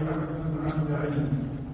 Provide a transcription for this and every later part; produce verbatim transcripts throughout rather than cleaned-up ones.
عن بعيد.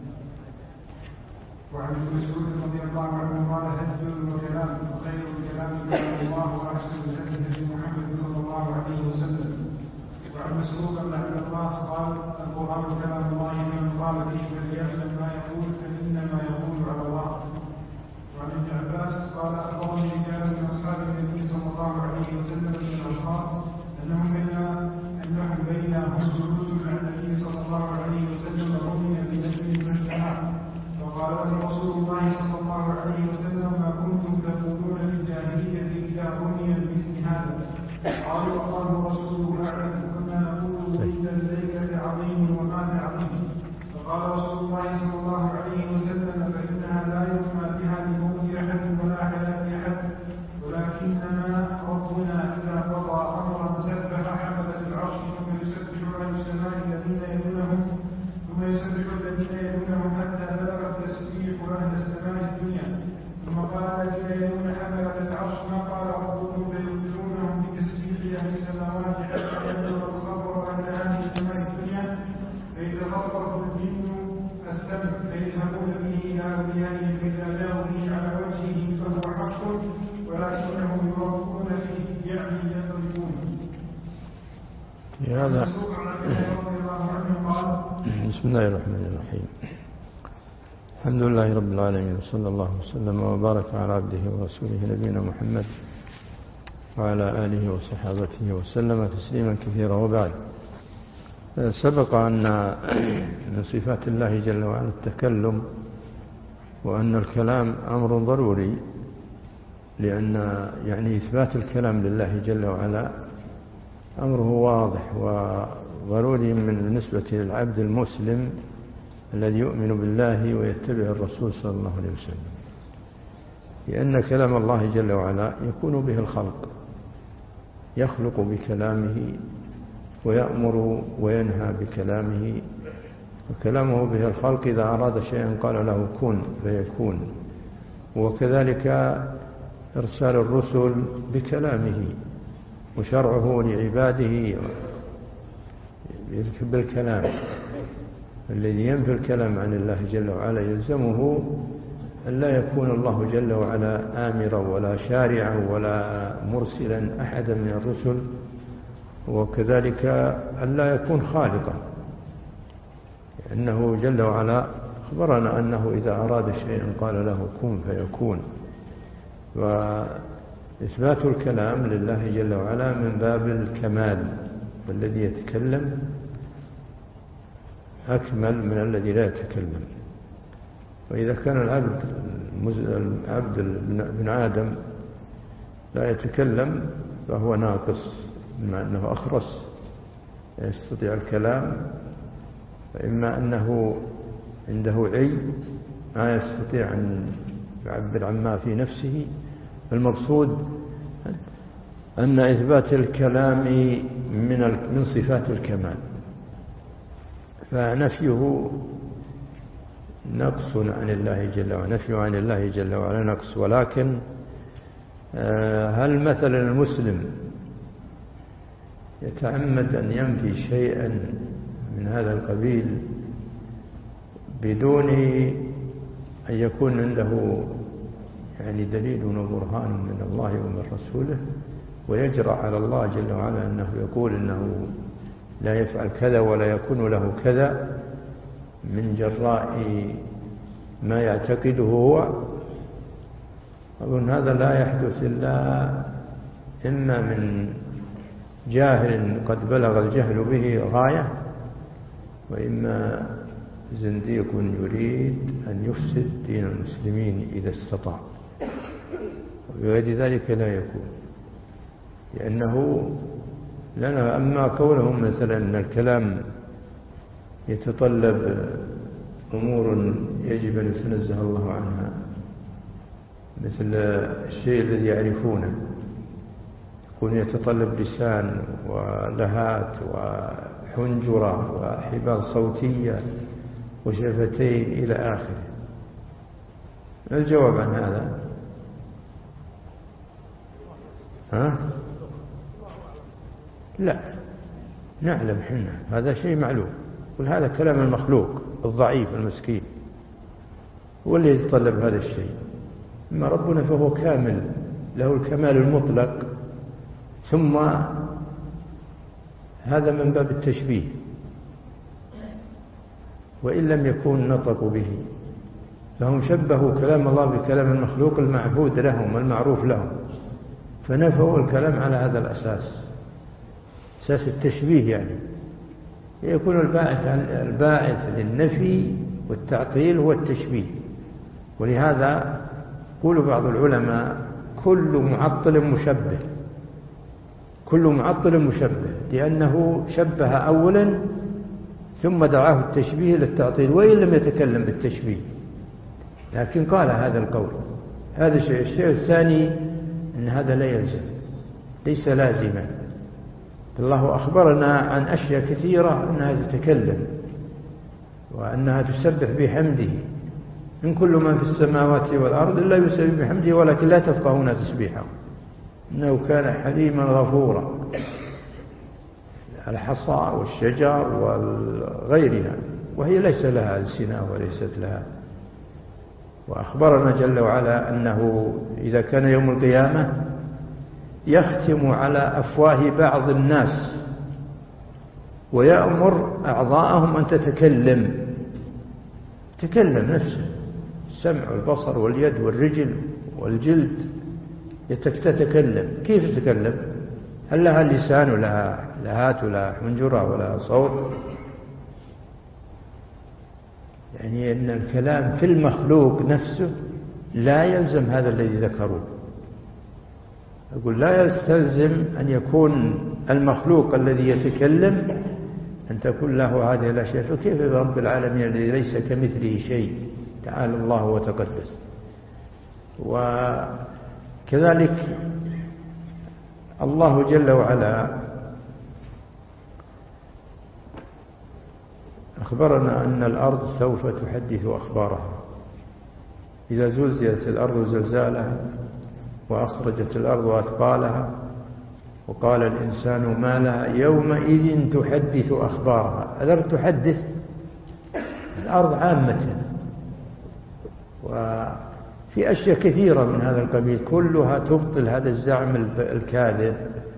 وعن ابن مسعود رضي الله عنه قال: هدي وكلام وخير الكلام كلام الله واحسن الهدي هدي محمد صلى الله عليه وسلم. وعن مسعود بن عبد الله قال: القرآن كلام الله من قال به فليعلم ما يقول فإنما يقول على الله. وعن ابن عباس قال: أخبرني رجال من أصحاب النبي صلى الله عليه وسلم من الأنصار أنهم بين أنهم بينهم جلوس مع النبي صلى الله عليه وسلم رمي بنجم من السماء، فقال لهم رسول الله صلى الله عليه وسلم: ما كنتم تقولون في الجاهلية إذا رمي بمثل هذا؟ قالوا: الله ورسوله أعلم. كنا نقول ولد الليلة عظيم ومات عظيم. فقال رسول الله صلى الله عليه وسلم: فإنها لا يرمى بها لموت أحد ولا حياة أحد، ولكنما ربنا إذا قضى أمرا سبح حملة العرش ثم يسبح أهل السماء الذين يدونهم ثم يسبح الذين يدونهم حتى بلغ التسبيح أهل السماء الدنيا، ثم قال الذين يدون حملة العرش: ما قال ربكم؟ فيخبرونهم بتسبيح أهل السماوات حتى يبلغ الخبر أهل هذه السماء الدنيا، فيتخطف الجن السمع فيذهبون به إلى أوليائهم، فإذا جاءوا به على وجهه فهو حق ولكنهم يربون فيه يعني يضربون. هذا بسم الله الرحمن الرحيم. الحمد لله رب العالمين، وصلى الله وسلم وبارك على عبده ورسوله نبينا محمد وعلى آله وصحابته وسلم تسليما كثيرا. وبعد، سبق أن من صفات الله جل وعلا التكلم، وأن الكلام أمر ضروري، لأن يعني إثبات الكلام لله جل وعلا أمره واضح وضروري من بالنسبة للعبد المسلم الذي يؤمن بالله ويتبع الرسول صلى الله عليه وسلم، لأن كلام الله جل وعلا يكون به الخلق، يخلق بكلامه ويأمر وينهى بكلامه، وكلامه به الخلق إذا أراد شيئا قال له كن فيكون. وكذلك إرسال الرسل بكلامه، وشرعه لعباده بالكلام. الذي ينفي الكلام عن الله جل وعلا يلزمه أن لا يكون الله جل وعلا آمرا ولا شارعا ولا مرسلا أحدا من الرسل، وكذلك أن لا يكون خالقا، لأنه جل وعلا أخبرنا أنه إذا أراد شيئا قال له كن فيكون. وإثبات الكلام لله جل وعلا من باب الكمال، والذي يتكلم أكمل من الذي لا يتكلم. وإذا كان العبد العبد ابن آدم لا يتكلم فهو ناقص، بما أنه أخرس يستطيع الكلام، فإما أنه عنده عي ما يستطيع أن يعبر عما في نفسه. المقصود أن إثبات الكلام من من صفات الكمال، فنفيه نقص عن الله جل وعلا، نفيه عن الله جل وعلا نقص. ولكن هل مثلا المسلم يتعمد أن ينفي شيئا من هذا القبيل بدون أن يكون عنده يعني دليل وبرهان من الله ومن رسوله، ويجرأ على الله جل وعلا أنه يقول إنه لا يفعل كذا ولا يكون له كذا من جراء ما يعتقده هو؟ أظن هذا لا يحدث إلا إما من جاهل قد بلغ الجهل به غاية، وإما زنديق يريد أن يفسد دين المسلمين إذا استطاع، وبغير ذلك لا يكون. لأنه لنا أما كونهم مثلا أن الكلام يتطلب أمور يجب أن يتنزه الله عنها، مثل الشيء الذي يعرفونه، يكون يتطلب لسان ولهات وحنجرة وحبال صوتية وشفتين إلى آخره. الجواب عن هذا ها؟ لا، نعلم حنا هذا شيء معلوم، يقول هذا كلام المخلوق الضعيف المسكين هو اللي يتطلب هذا الشيء. أما ربنا فهو كامل، له الكمال المطلق. ثم هذا من باب التشبيه، وإن لم يكون نطقوا به، فهم شبهوا كلام الله بكلام المخلوق المعبود لهم المعروف لهم، فنفوا الكلام على هذا الأساس، أساس التشبيه. يعني يكون الباعث الباعث للنفي والتعطيل هو التشبيه. ولهذا يقول بعض العلماء كل معطل مشبه، كل معطل مشبه، لأنه شبه أولا ثم دعاه التشبيه للتعطيل، وإن لم يتكلم بالتشبيه لكن قال هذا القول. هذا الشيء. الشيء الثاني أن هذا لا يلزم، ليس لازما. الله أخبرنا عن أشياء كثيرة أنها تتكلم وأنها تسبح بحمده، إن كل من في السماوات والأرض إلا يسبح بحمده ولكن لا تفقهون تسبيحه إنه كان حليما غفورا. الحصى والشجر وغيرها، وهي ليس لها ألسنة وليست لها. وأخبرنا جل وعلا أنه إذا كان يوم القيامة يختم على أفواه بعض الناس ويأمر أعضاءهم أن تتكلم، تكلم نفسه، السمع والبصر واليد والرجل والجلد تتكلم. كيف تتكلم؟ هل لها لسان ولا لهات ولا حنجرة ولا صوت؟ يعني أن الكلام في المخلوق نفسه لا يلزم هذا الذي ذكروه. أقول لا يستلزم أن يكون المخلوق الذي يتكلم أن تكون له هذه الأشياء. فكيف برب العالمين الذي ليس كمثله شيء تعالى الله وتقدس. وكذلك الله جل وعلا أخبرنا أن الأرض سوف تحدث أخبارها إذا زلزلت الأرض زلزالها وأخرجت الأرض أثقالها وقال الإنسان ما لها يومئذ تحدث أخبارها. الأرض تحدث، الأرض عامة، وفي أشياء كثيرة من هذا القبيل كلها تبطل هذا الزعم الكاذب.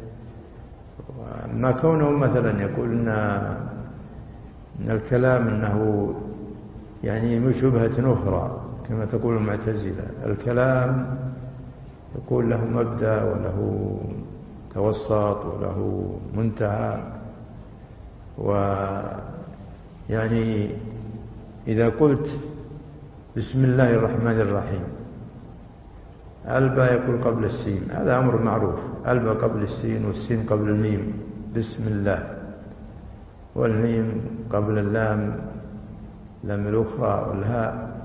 ما كونه مثلا يقول إن إن الكلام أنه يعني من شبهة أخرى كما تقول المعتزلة. الكلام يقول له مبدأ وله توسط وله منتهى، ويعني إذا قلت بسم الله الرحمن الرحيم الباء يقول قبل السين، هذا أمر معروف، الباء قبل السين والسين قبل الميم بسم الله، والميم قبل اللام لام الأخرى والهاء.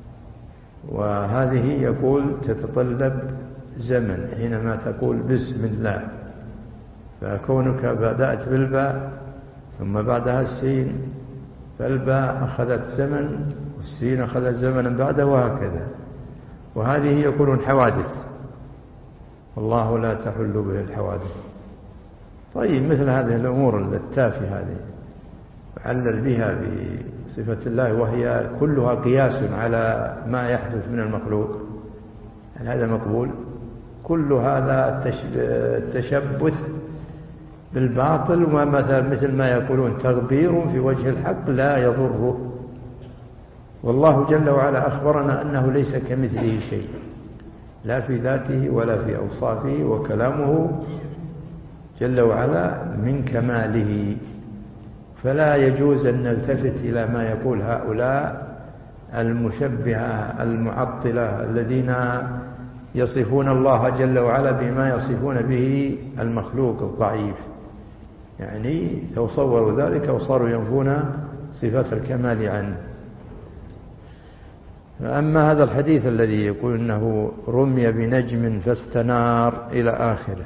وهذه يقول تتطلب زمن حينما تقول بسم الله، فكونك بدأت بالباء ثم بعدها السين، فالباء أخذت زمن والسين أخذت زمنا بعده وهكذا. وهذه يقولون حوادث، والله لا تحل به الحوادث. طيب مثل هذه الأمور التافهة هذه علل بها بصفة الله وهي كلها قياس على ما يحدث من المخلوق، هل هذا مقبول؟ كل هذا التشبث بالباطل ومثل ما يقولون تغبير في وجه الحق لا يضره. والله جل وعلا أخبرنا أنه ليس كمثله شيء لا في ذاته ولا في أوصافه، وكلامه جل وعلا من كماله، فلا يجوز أن نلتفت إلى ما يقول هؤلاء المشبهة المعطلة الذين يصفون الله جل وعلا بما يصفون به المخلوق الضعيف، يعني تصوروا ذلك وصاروا ينفون صفات الكمال عنه. أما هذا الحديث الذي يقول أنه رمي بنجم فاستنار إلى آخره،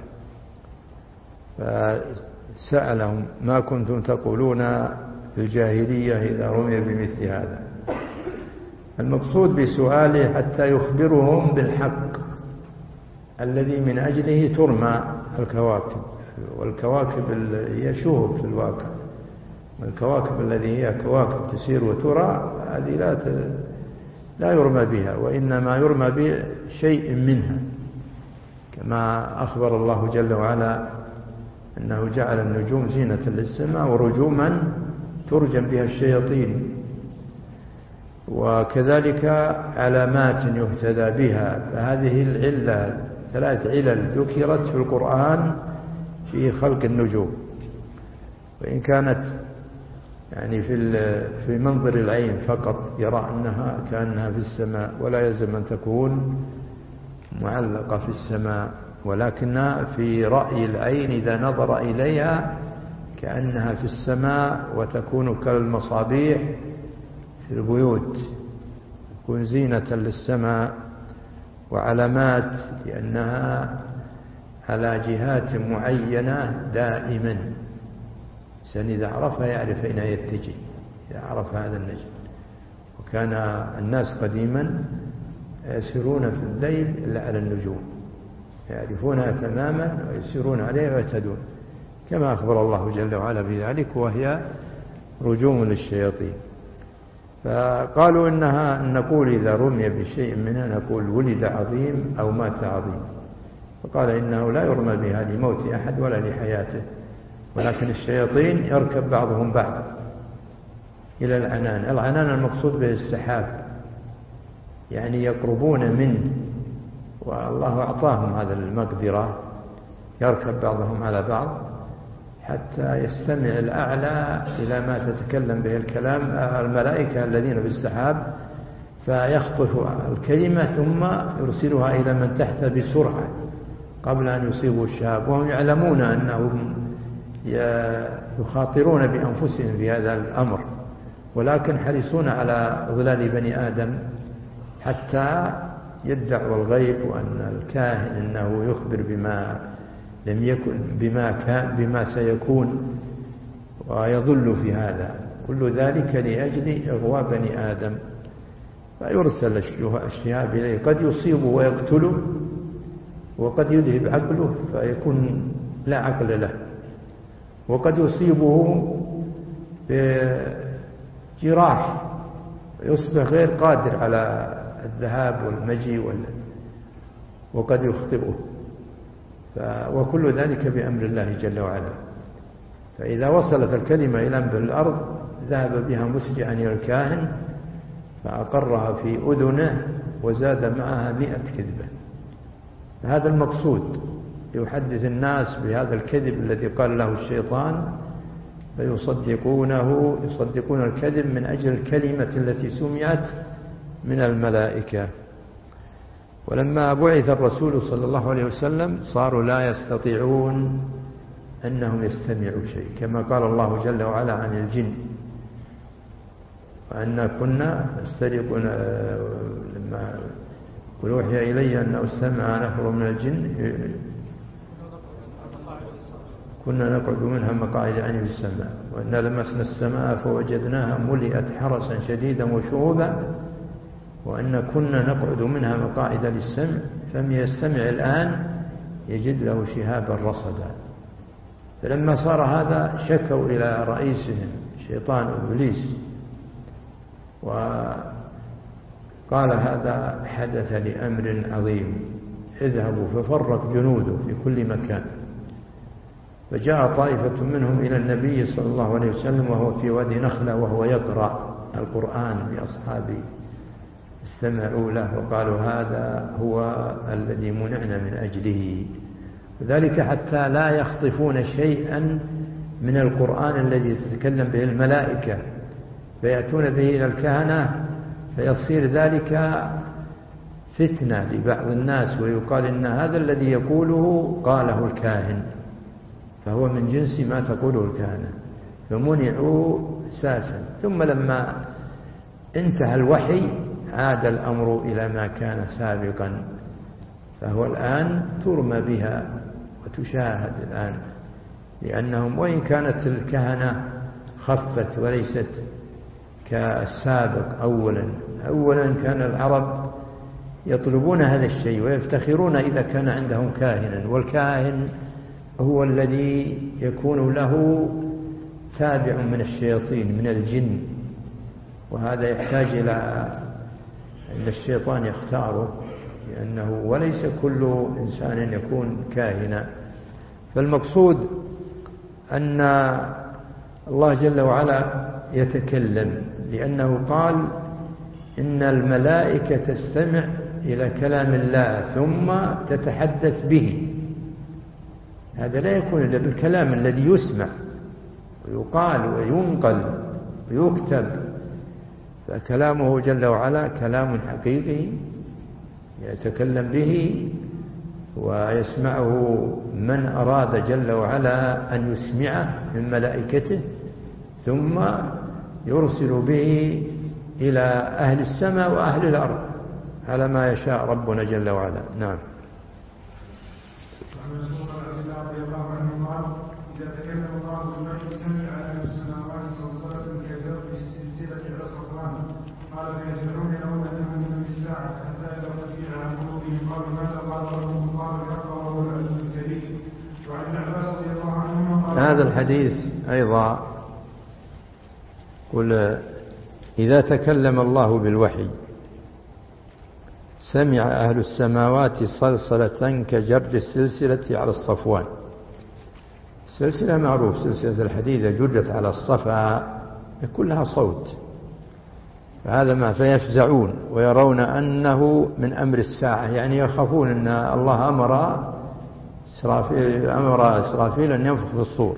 فسألهم ما كنتم تقولون في الجاهلية إذا رمي بمثل هذا. المقصود بسؤاله حتى يخبرهم بالحق الذي من أجله ترمى الكواكب، والكواكب هي شهب في الواقع، الكواكب الذي هي كواكب تسير وترى هذه لا لا يرمى بها، وإنما يرمى بشيء منها، كما أخبر الله جل وعلا أنه جعل النجوم زينة للسماء ورجوما ترجم بها الشياطين، وكذلك علامات يهتدى بها. فهذه العلة ثلاث علل ذكرت في القرآن في خلق النجوم، وإن كانت يعني في في منظر العين فقط يرى أنها كأنها في السماء، ولا يلزم أن تكون معلقة في السماء، ولكن في رأي العين إذا نظر إليها كأنها في السماء، وتكون كالمصابيح في البيوت، تكون زينة للسماء وعلامات، لأنها على جهات معينة دائما. الإنسان إذا عرفها يعرف أين يتجه، إذا عرف هذا النجم. وكان الناس قديما يسيرون في الليل إلا على النجوم، يعرفونها تماما ويسيرون عليها ويهتدون، كما أخبر الله جل وعلا بذلك، وهي رجوم للشياطين. فقالوا إنها نقول إذا رمي بشيء منها نقول ولد عظيم أو مات عظيم، فقال إنه لا يرمى بها لموت أحد ولا لحياته، ولكن الشياطين يركب بعضهم بعض إلى العنان. العنان المقصود به السحاب، يعني يقربون منه، والله أعطاهم هذا المقدرة، يركب بعضهم على بعض حتى يستمع الأعلى إلى ما تتكلم به الكلام الملائكة الذين في السحاب، فيخطف الكلمة ثم يرسلها إلى من تحت بسرعة قبل أن يصيبوا الشهاب، وهم يعلمون أنهم يخاطرون بأنفسهم في هذا الأمر، ولكن حريصون على ظلال بني آدم حتى يدعوا الغيب، وأن الكاهن أنه يخبر بما لم يكن بما كان بما سيكون، ويضل في هذا كل ذلك لأجل إغواء بني آدم. فيرسل الشهاب إليه، قد يصيبه ويقتله، وقد يذهب عقله فيكون لا عقل له، وقد يصيبه بجراح يصبح غير قادر على الذهاب والمجيء، وقد يخطئه، وكل ذلك بأمر الله جل وعلا. فإذا وصلت الكلمة إلى أنبل الأرض ذهب بها مسجعا إلى الكاهن فأقرها في أذنه وزاد معها مئة كذبة. هذا المقصود، يحدث الناس بهذا الكذب الذي قال له الشيطان فيصدقونه، يصدقون الكذب من أجل الكلمة التي سمعت من الملائكة. ولما بعث الرسول صلى الله عليه وسلم صاروا لا يستطيعون أنهم يستمعوا شيء، كما قال الله جل وعلا عن الجن وأن كنا نسترق لما أوحي إلي أنه استمع نفر من الجن كنا نقعد منها مقاعد عن السماء، وإنا لمسنا السماء فوجدناها ملئت حرسا شديدا وشهوبا، وأن كنا نقعد منها مقاعد للسمع فمن يستمع الآن يجد له شهابا رصدا. فلما صار هذا شكوا إلى رئيسهم شيطان إبليس، وقال هذا حدث لأمر عظيم، اذهبوا ففرق جنوده في كل مكان. فجاء طائفة منهم إلى النبي صلى الله عليه وسلم وهو في وادي نخلة وهو يقرأ القرآن بأصحابه، استمعوا له وقالوا هذا هو الذي منعنا من أجله، وذلك حتى لا يخطفون شيئا من القرآن الذي تتكلم به الملائكة فيأتون به إلى الكهنة، فيصير ذلك فتنة لبعض الناس، ويقال إن هذا الذي يقوله قاله الكاهن، فهو من جنس ما تقوله الكهنة، فمنعوا أساسا. ثم لما انتهى الوحي عاد الأمر إلى ما كان سابقا، فهو الآن ترمى بها وتشاهد الآن، لأنهم وإن كانت الكهنة خفت وليست كالسابق. أولا أولا كان العرب يطلبون هذا الشيء ويفتخرون إذا كان عندهم كاهنا، والكاهن هو الذي يكون له تابع من الشياطين من الجن، وهذا يحتاج إلى أن الشيطان يختاره، لأنه وليس كل إنسان يكون كاهنا. فالمقصود أن الله جل وعلا يتكلم، لأنه قال إن الملائكة تستمع إلى كلام الله ثم تتحدث به. هذا لا يكون إلا بالكلام الذي يسمع ويقال وينقل ويكتب. فكلامه جل وعلا كلام حقيقي يتكلم به ويسمعه من أراد جل وعلا أن يسمعه من ملائكته، ثم يرسل به إلى أهل السماء وأهل الأرض على ما يشاء ربنا جل وعلا. نعم. إذا تكلم الله بالوحي سمع أهل السماوات صلصلة كجر السلسلة على صفوان قال فيجعلون يرون أنه من الساعة حتى إذا فزع عن قلوبهم قالوا ماذا قال ربهم قال الحق وهو العلي الكبير. وعن ابن عباس رضي الله عنهما قال هذا الحديث أيضا قل إذا تكلم الله بالوحي سمع أهل السماوات صلصلة كجر السلسلة على الصفوان. السلسلة معروف، سلسلة الحديد جرت على الصفا يكون لها صوت، فهذا ما فيفزعون ويرون أنه من أمر الساعة، يعني يخافون أن الله أمر إسرافيل, أمر إسرافيل أن ينفخ في الصور،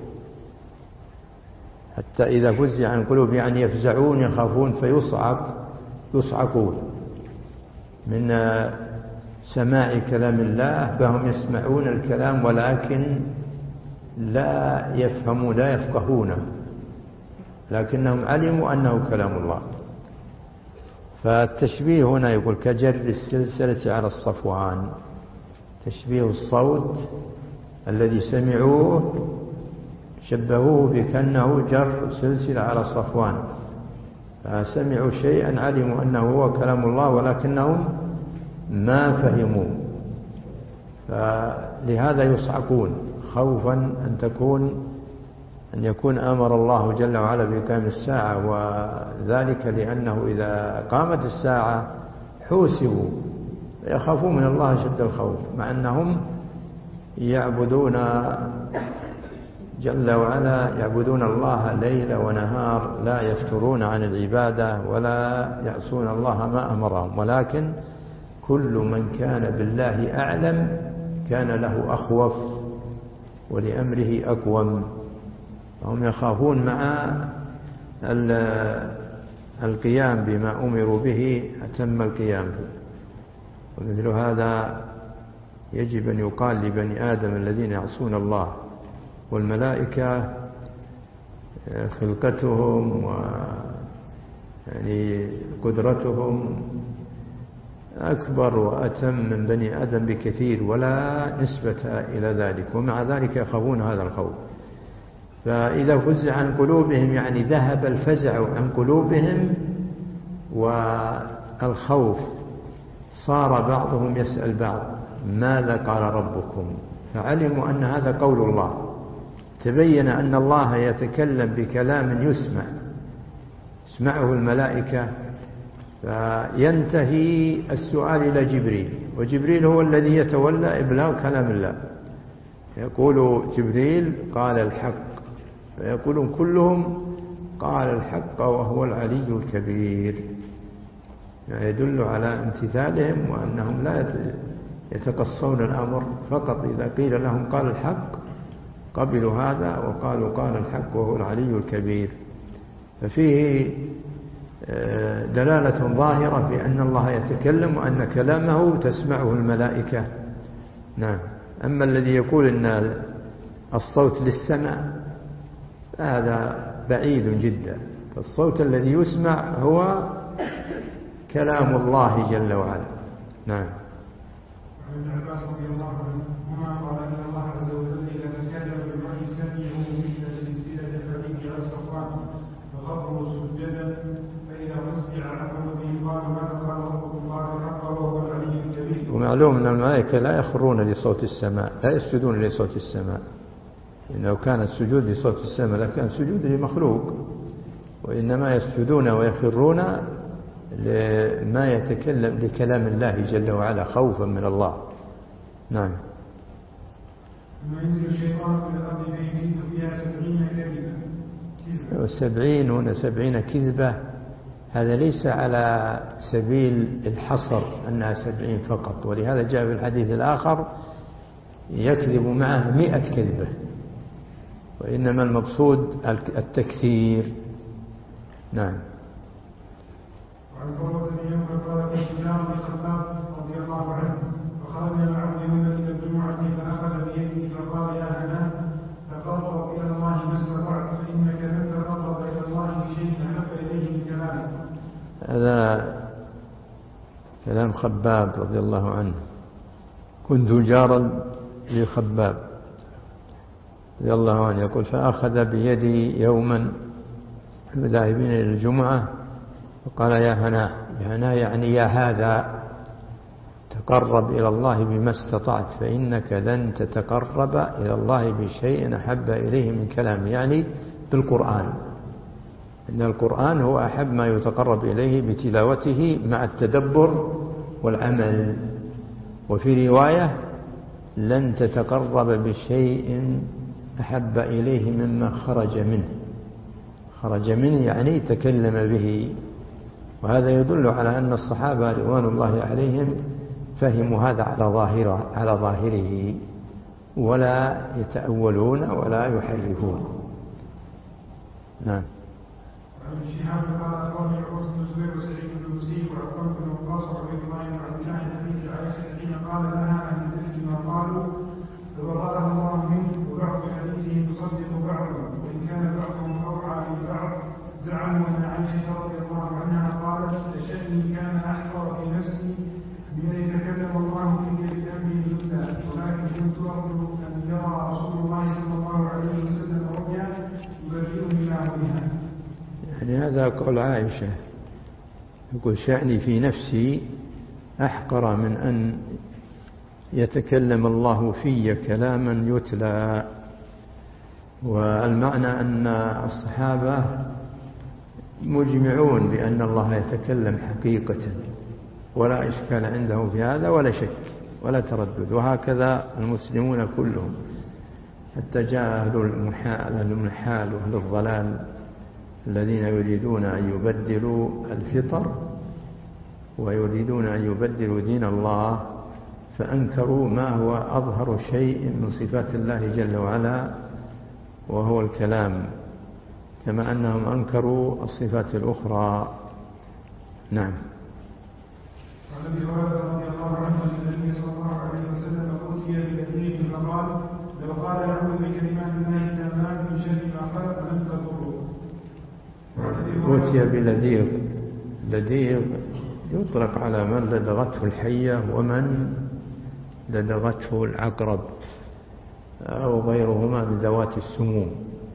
حتى إذا فزع عن قلوب يعني يفزعون يخافون فيصعق يصعقون من سماع كلام الله، فهم يسمعون الكلام ولكن لا يفهمون لا يفقهونه، لكنهم علموا أنه كلام الله. فالتشبيه هنا يقول كجر السلسلة على الصفوان، تشبيه الصوت الذي سمعوه شبهوه بكأنه جر سلسلة على الصفوان، فسمعوا شيئا علموا أنه هو كلام الله ولكنهم ما فهموا، فلهذا يصعقون خوفا أن تكون أن يكون أمر الله جل وعلا بإقام الساعة، وذلك لأنه إذا قامت الساعة حوسبوا يخافون من الله شد الخوف، مع أنهم يعبدون جل وعلا يعبدون الله ليل ونهار لا يفترون عن العبادة ولا يعصون الله ما أمرهم، ولكن كل من كان بالله أعلم كان له أخوف ولأمره أقوم، هم يخافون مع القيام بما أمروا به أتم القيام. ومثل هذا يجب أن يقال لبني آدم الذين يعصون الله والملائكة خلقتهم و يعني قدرتهم أكبر وأتم من بني آدم بكثير ولا نسبة إلى ذلك، ومع ذلك يخافون هذا الخوف. فإذا فزع عن قلوبهم يعني ذهب الفزع عن قلوبهم والخوف، صار بعضهم يسأل بعض ماذا قال ربكم، فعلموا أن هذا قول الله، تبين أن الله يتكلم بكلام يسمع يسمعه الملائكة، فينتهي السؤال إلى جبريل، وجبريل هو الذي يتولى إبلاغ كلام الله، يقول جبريل قال الحق، فيقولون كلهم قال الحق وهو العلي الكبير، يعني يدل على امتثالهم وأنهم لا يتقصون الأمر، فقط إذا قيل لهم قال الحق قبلوا هذا وقالوا قال الحق وهو العلي الكبير. ففيه دلالة ظاهرة في أن الله يتكلم وأن كلامه تسمعه الملائكة. نعم. أما الذي يقول أن الصوت للسمع هذا بعيد جدا، فالصوت الذي يسمع هو كلام الله جل وعلا. نعم. وعن ابن عباس رضي الله عنهما قال ان الله عز وجل اذا تكلم بالوحي سمعه مثل سلسله الحديد على الصفوان فخروا سجدا، فاذا وسع عن قلوبهم قالوا ماذا قال ربكم قال الحق وهو العلي الكبير. ومعلوم ان الملائكه لا يخرون لصوت السماء، لا يسجدون لصوت السماء، لو كان السجود لصوت السماء لكان سجود لمخلوق، وإنما يسجدون ويخرون لما يتكلم لكلام الله جل وعلا خوفا من الله. نعم. وينزل الشيطان في الأرض فيزيد فيها سبعين كذبة. سبعين هنا سبعين كذبة، هذا ليس على سبيل الحصر أنها سبعين فقط، ولهذا جاء في الحديث الآخر يكذب معه مئة كذبة، وإنما المقصود التكثير. نعم. وعن قوة بن يوم قال كنت جار لخباب رضي الله عنه فخرجنا معه يوما إلى الجمعة فأخذ بيدي فقال يا هنا تقرب إلى الله ما استطعت فإنك لن تقرب إلى الله بشيء أحب إليه من كلامك. هذا كلام خباب رضي الله عنه. كنت جارا لخباب رضي الله عنه يقول فأخذ بيدي يوما ذاهبين إلى الجمعة وقال يا هنا، يا هنا يعني يا هذا تقرب إلى الله بما استطعت فإنك لن تتقرب إلى الله بشيء أحب إليه من كلام، يعني بالقرآن، إن القرآن هو أحب ما يتقرب إليه بتلاوته مع التدبر والعمل. وفي رواية لن تتقرب بشيء أحب إليه مما خرج منه، خرج منه يعني تكلم به. وهذا يدل على أن الصحابة رضوان الله عليهم فهموا هذا على ظاهره على ظاهره ولا يتأولون ولا يحرفون. نعم. وعن شهاب قال أخبرني عروة بن الزبير وسعيد بن المسيب وعقبة بن وقاص وعبيد الله بن عبد الله حديث عائشة حين قال لها أهل الإفك ما قالوا فبرأها الله منه، وبعض حديثه تصدق بعضا وإن كان بعضهم أوعى لبعض. زعموا أن عائشة رضي الله عنها قالت لشأني كان أحقر في نفسي من أن يتكلم الله فيك بأمر جدا، ولكن كنت أرجو أن يرى رسول الله صلى الله عليه وسلم رؤيا يبرئني الله بها. يعني هذا قول عائشة، يقول شأني في نفسي أحقر من أن يتكلم الله في كلاما يتلى. والمعنى أن الصحابة مجمعون بأن الله يتكلم حقيقة ولا إشكال عندهم في هذا ولا شك ولا تردد، وهكذا المسلمون كلهم، حتى جاء أهل المحال وأهل الضلال الذين يريدون أن يبدلوا الفطر ويريدون أن يبدلوا دين الله، فأنكروا ما هو أظهر شيء من صفات الله جل وعلا وهو الكلام، كما أنهم أنكروا الصفات الأخرى. نعم. وعن ابي هريره رضي الله عنه ان النبي صلى الله عليه وسلم اوتي بيديه فقال لو قال اعوذ بكلمات الله التامات من شر ما خلق لم تضره. اوتي بلديغ، لديغ يطلق على من لدغته الحية ومن لدغته العقرب أو غيرهما من ذوات السموم.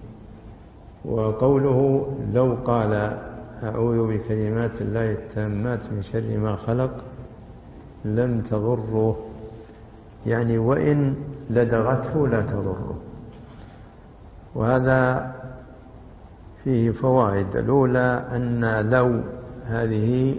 وقوله لو قال أعوذ بكلمات الله التامات من شر ما خلق لم تضره، يعني وإن لدغته لا تضره. وهذا فيه فوائد. الأولى أن لو هذه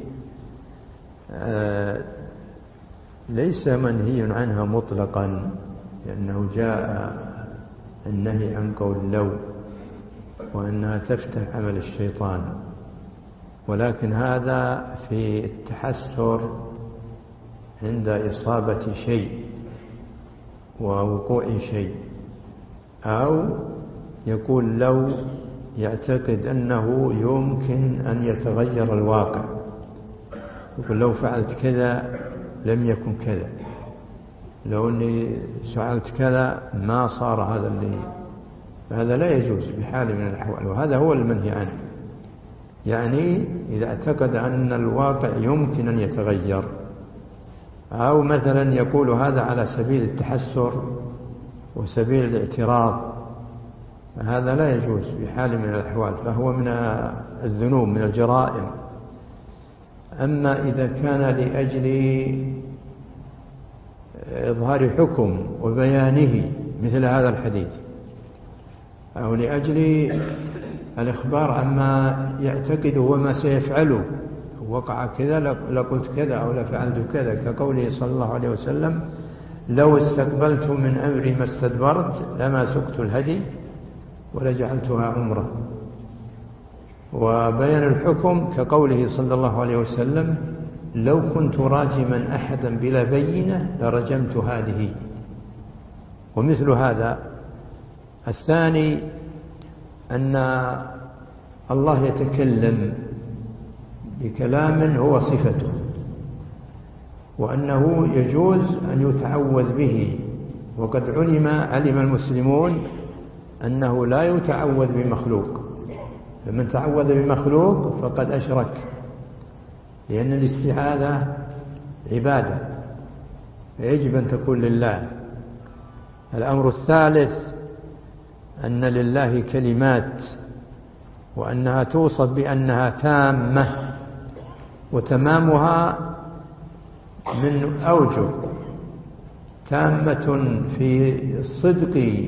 آه ليس منهي عنها مطلقا، لأنه جاء النهي عن قول لو وأنها تفتح عمل الشيطان، ولكن هذا في التحسر عند إصابة شيء ووقوع شيء، أو يقول لو يعتقد أنه يمكن أن يتغير الواقع، يقول لو فعلت كذا لم يكن كذا، لو أني فعلت كذا ما صار هذا اللي، فهذا لا يجوز بحال من الأحوال، وهذا هو المنهي عنه. يعني إذا اعتقد أن الواقع يمكن أن يتغير، أو مثلا يقول هذا على سبيل التحسر وسبيل الاعتراض، هذا لا يجوز بحال من الأحوال، فهو من الذنوب من الجرائم. أما إذا كان لأجل إظهار حكم وبيانه مثل هذا الحديث، أو لأجل الإخبار عما يعتقده وما سيفعله، وقع كذا لقلت كذا أو لفعلت كذا، كقوله صلى الله عليه وسلم: لو استقبلت من أمري ما استدبرت لما سقت الهدي ولجعلتها عمرة. وبيان الحكم كقوله صلى الله عليه وسلم: لو كنت راجما أحدا بلا بينة لرجمت هذه. ومثل هذا الثاني أن الله يتكلم بكلام هو صفته، وأنه يجوز أن يتعوذ به، وقد علم علم المسلمون أنه لا يتعوذ بمخلوق، فمن تعوذ بمخلوق فقد أشرك، لأن الاستعاذة عبادة يجب أن تكون لله. الأمر الثالث أن لله كلمات، وأنها توصف بأنها تامة، وتمامها من أوجه: تامة في الصدق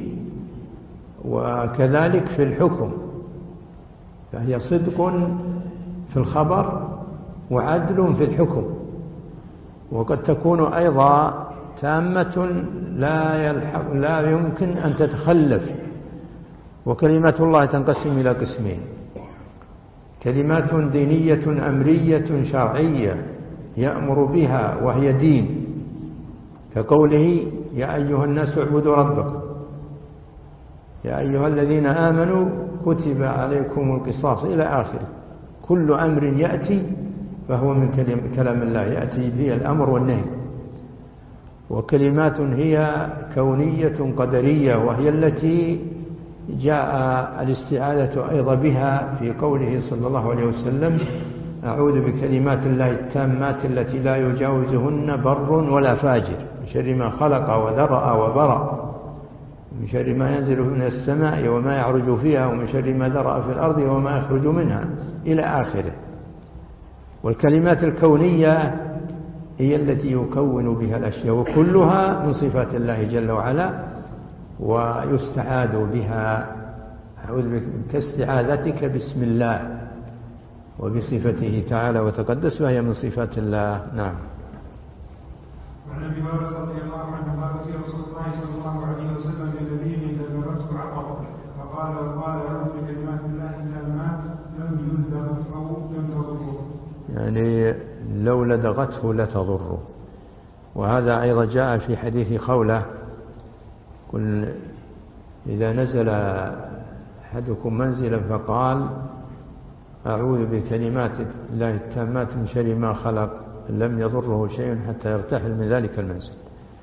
وكذلك في الحكم، فهي صدق في الخبر وعدل في الحكم. وقد تكون أيضا تامة لا, يلحق لا يمكن أن تتخلف. وكلمات الله تنقسم إلى قسمين: كلمات دينية أمرية شرعية يأمر بها وهي دين، كقوله: يا أيها الناس اعبدوا ربكم، يا أيها الذين آمنوا كتب عليكم القصاص إلى آخره. كل أمر يأتي فهو من كلام الله، يأتي به الأمر والنهي. وكلمات هي كونية قدرية، وهي التي جاء الاستعاذة أيضا بها في قوله صلى الله عليه وسلم: أعوذ بكلمات الله التامات التي لا يجاوزهن بر ولا فاجر، من شر ما خلق وذرأ وبرأ، من شر ما ينزل من السماء وما يعرج فيها، ومن شر ما ذرأ في الأرض وما يخرج منها، إلى آخره. والكلمات الكونية هي التي يكون بها الأشياء، وكلها من صفات الله جل وعلا، ويستعاذ بها كاستعاذتك باسم الله وبصفته تعالى وتقدس، وهي من صفات الله. نعم. وعن ابي هريره رضي الله عنه قال: في رسول الله صلى الله عليه وسلم الذين بلغته عقبه فقال وقال: اعوذ بكلمات الله التامات لم يلدغ او لم تضره، يعني لو لدغته لتضره. وهذا أيضا جاء في حديث خولة: قل إذا نزل أحدكم منزلا فقال: أعوذ بكلمات الله التامات من شر ما خلق لم يضره شيء حتى يرتحل من ذلك المنزل.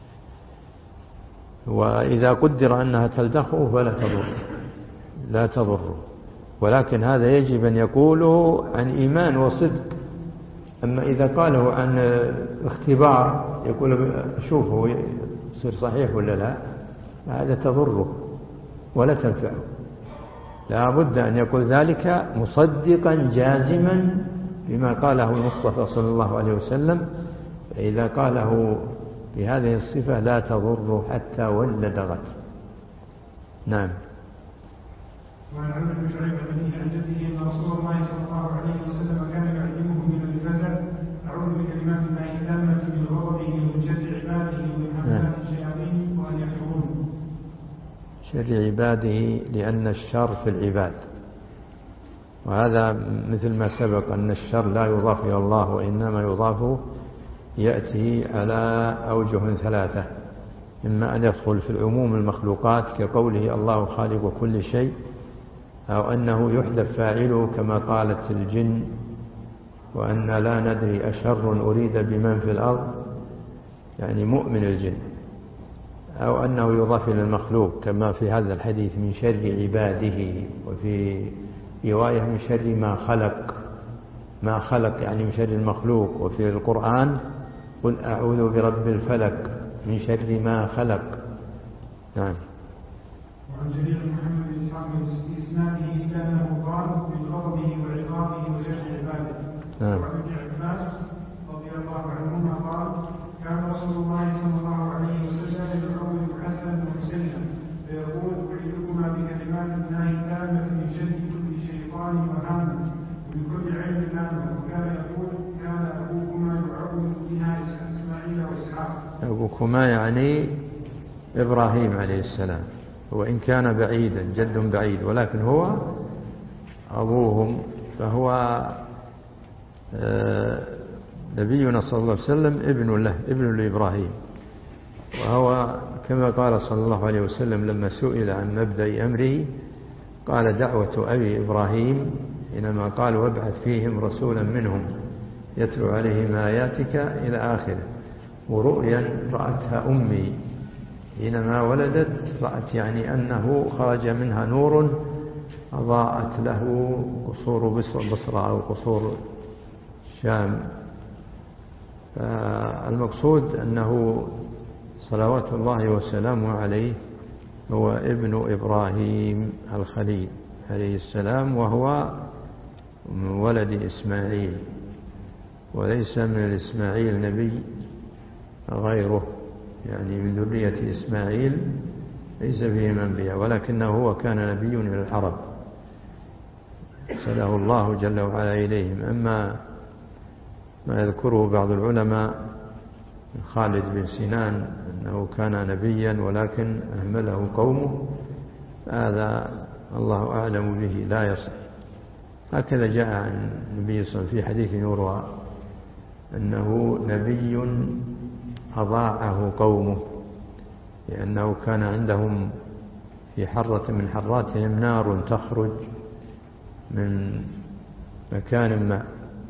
وإذا قدر أنها تلدغه فلا تضره لا تضره ولكن هذا يجب أن يقوله عن إيمان وصدق. أما إذا قاله عن اختبار يقول شوفه يصير صحيح ولا لا، هذا تضره ولا تنفعه. لا بد أن يقول ذلك مصدقا جازما بما قاله المصطفى صلى الله عليه وسلم. فإذا قاله بهذه الصفة لا تضر حتى ولدغت. نعم. وعن عمرو بن شعيب عن جده ان رسول الله صلى الله عليه وسلم كان يعلمه من الفزع: اعوذ بكلمات الله التامه من غضبه ومن شر عباده ومن همزات الشياطين وان يحضرون. شر عباده لأن الشر في العباد، وهذا مثل ما سبق أن الشر لا يضاف إلى الله وإنما يضاف يأتي على أوجه ثلاثة: إما أن يدخل في العموم المخلوقات كقوله الله خالق كل شيء، أو أنه يحذف فاعله كما قالت الجن وأن لا ندري أشر أريد بمن في الأرض، يعني مؤمن الجن، أو أنه يضاف إلى المخلوق كما في هذا الحديث من شر عباده، وفي رواية من شر ما خلق ما خلق يعني من شر المخلوق. وفي القرآن قل أعوذ برب الفلق من شر ما خلق. نعم. وعن جرير محمد بن إسحاق باستثنائه إلا أنه قال من غضبه وعقابه وشر عباده. نعم. وعن ابن عباس رضي الله عنهما قال: كان رسول الله صلى الله عليه وسلم يقول حسنا وحسينا فيقول: أعيذكما بكلمات الله أبوكما يعني إبراهيم عليه السلام، وإن كان بعيدا جد بعيد ولكن هو أبوهم، فهو نبينا صلى الله عليه وسلم ابن له، ابن لإبراهيم. وهو كما قال صلى الله عليه وسلم لما سئل عن مبدأ أمره قال دعوة أبي إبراهيم، حينما قال وابعث فيهم رسولا منهم يتلو عليهم آياتك إلى آخره. ورؤيا رأتها أمي حينما ولدت، رأت يعني أنه خرج منها نور أضاءت له قصور بصرى أو قصور الشام. فالمقصود أنه صلوات الله وسلامه عليه هو ابن إبراهيم الخليل عليه السلام، وهو من ولد إسماعيل، وليس من الإسماعيل نبي غيره، يعني من ذرية إسماعيل ليس فيهم أنبياء، ولكنه هو كان نبي من العرب أرسله الله جل وعلا إليهم. أما ما يذكره بعض العلماء من خالد بن سنان أنه كان نبيا ولكن أهمله قومه، هذا الله أعلم به لا يصح. هكذا جاء عن النبي صلى الله عليه وسلم في حديث يروى أنه نبي أضاعه قومه، لأنه كان عندهم في حرة من حراتهم نار تخرج من مكان ما،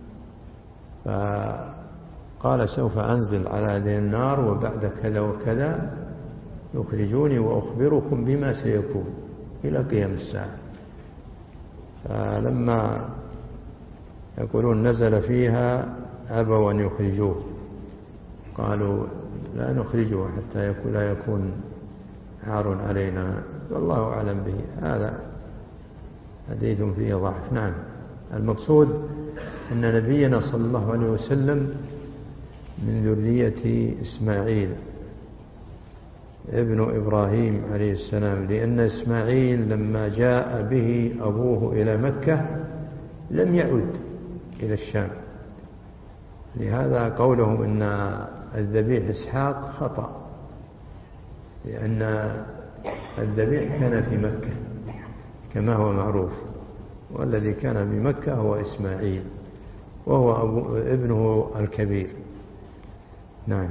فقال سوف أنزل على هذه النار وبعد كذا وكذا يخرجوني وأخبركم بما سيكون إلى قيام الساعة. فلما يقولون نزل فيها أبوا أن يخرجوه، قالوا لا نخرجه حتى يكون لا يكون عار علينا، والله أعلم به. هذا حديث فيه ضعف. نعم، المقصود أن نبينا صلى الله عليه وسلم من ذرية إسماعيل ابن إبراهيم عليه السلام، لأن إسماعيل لما جاء به أبوه إلى مكة لم يعد إلى الشام، لهذا قولهم إن الذبيح إسحاق خطأ، لأن الذبيح كان في مكة كما هو معروف، والذي كان بمكة هو إسماعيل وهو أبو ابنه الكبير. نعم.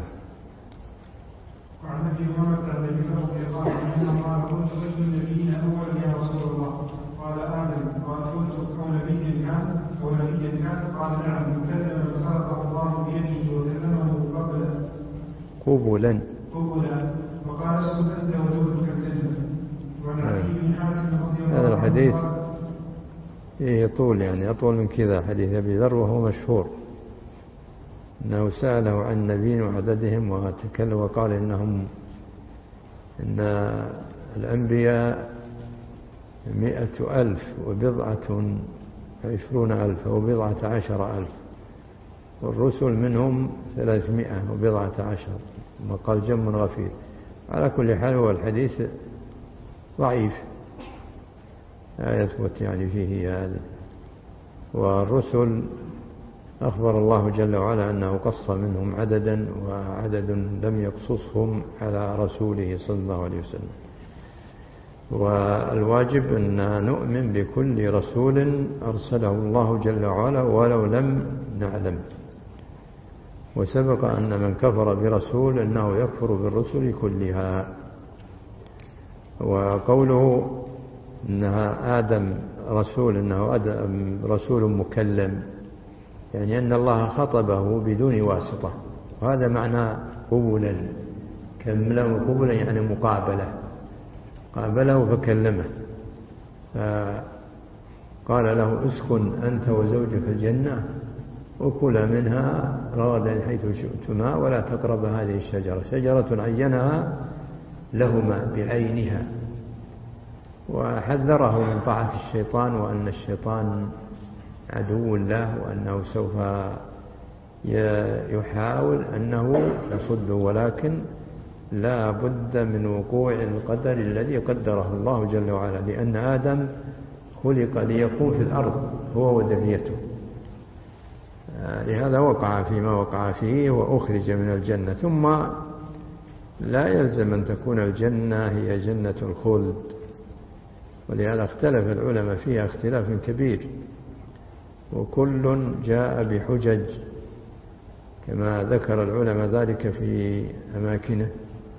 وعن ابي امامه الذي رضي الله عنه قال قلت اي النبيين اول يا رسول الله؟ قال ادم. قال قلت او نبي كان او نبيا كان؟ قال نعم، كلم خلقه الله بيده وكلمه قبلا قبلا قبلا وقال اسكت انت وزوجك الجنه. وعن ابي بن حاتم رضي الله عنه هذا الحديث يطول، يعني أطول من كذا حديث أبي ذر، وهو مشهور أنه سأله عن نبيين وعددهم وتكلم وقال إنهم إن الأنبياء مئة ألف وبضعة عشرون ألف أو بضعة عشر ألف، والرسل منهم ثلاثمائة وبضعة عشر، وقال جم غفير. على كل حال هو الحديث ضعيف لا يثبت يعني فيه هذا. والرسل أخبر الله جل وعلا أنه قص منهم عددا، وعدد لم يقصصهم على رسوله صلى الله عليه وسلم. والواجب أن نؤمن بكل رسول أرسله الله جل وعلا ولو لم نعلم. وسبق أن من كفر برسول أنه يكفر بالرسل كلها. وقوله إنها آدم رسول، إنه آدم رسول مكلم، يعني أن الله خطبه بدون واسطة، وهذا معنى قبلا. كلمه قبلا يعني مقابلة، قابله فكلمه، قال له اسكن أنت وزوجك الجنة وكلا منها رغدا حيث شئتما ولا تقرب هذه الشجرة، شجرة عينها لهما بعينها، وحذره من طاعة الشيطان، وأن الشيطان عدو الله، وأنه سوف يحاول أنه يصده، ولكن لا بد من وقوع القدر الذي قدره الله جل وعلا، لأن آدم خلق ليكون في الأرض هو وذريته، لهذا وقع فيما وقع فيه وأخرج من الجنة. ثم لا يلزم أن تكون الجنة هي جنة الخلد، ولهذا اختلف العلماء فيها اختلاف كبير، وكل جاء بحجج كما ذكر العلماء ذلك في أماكنه،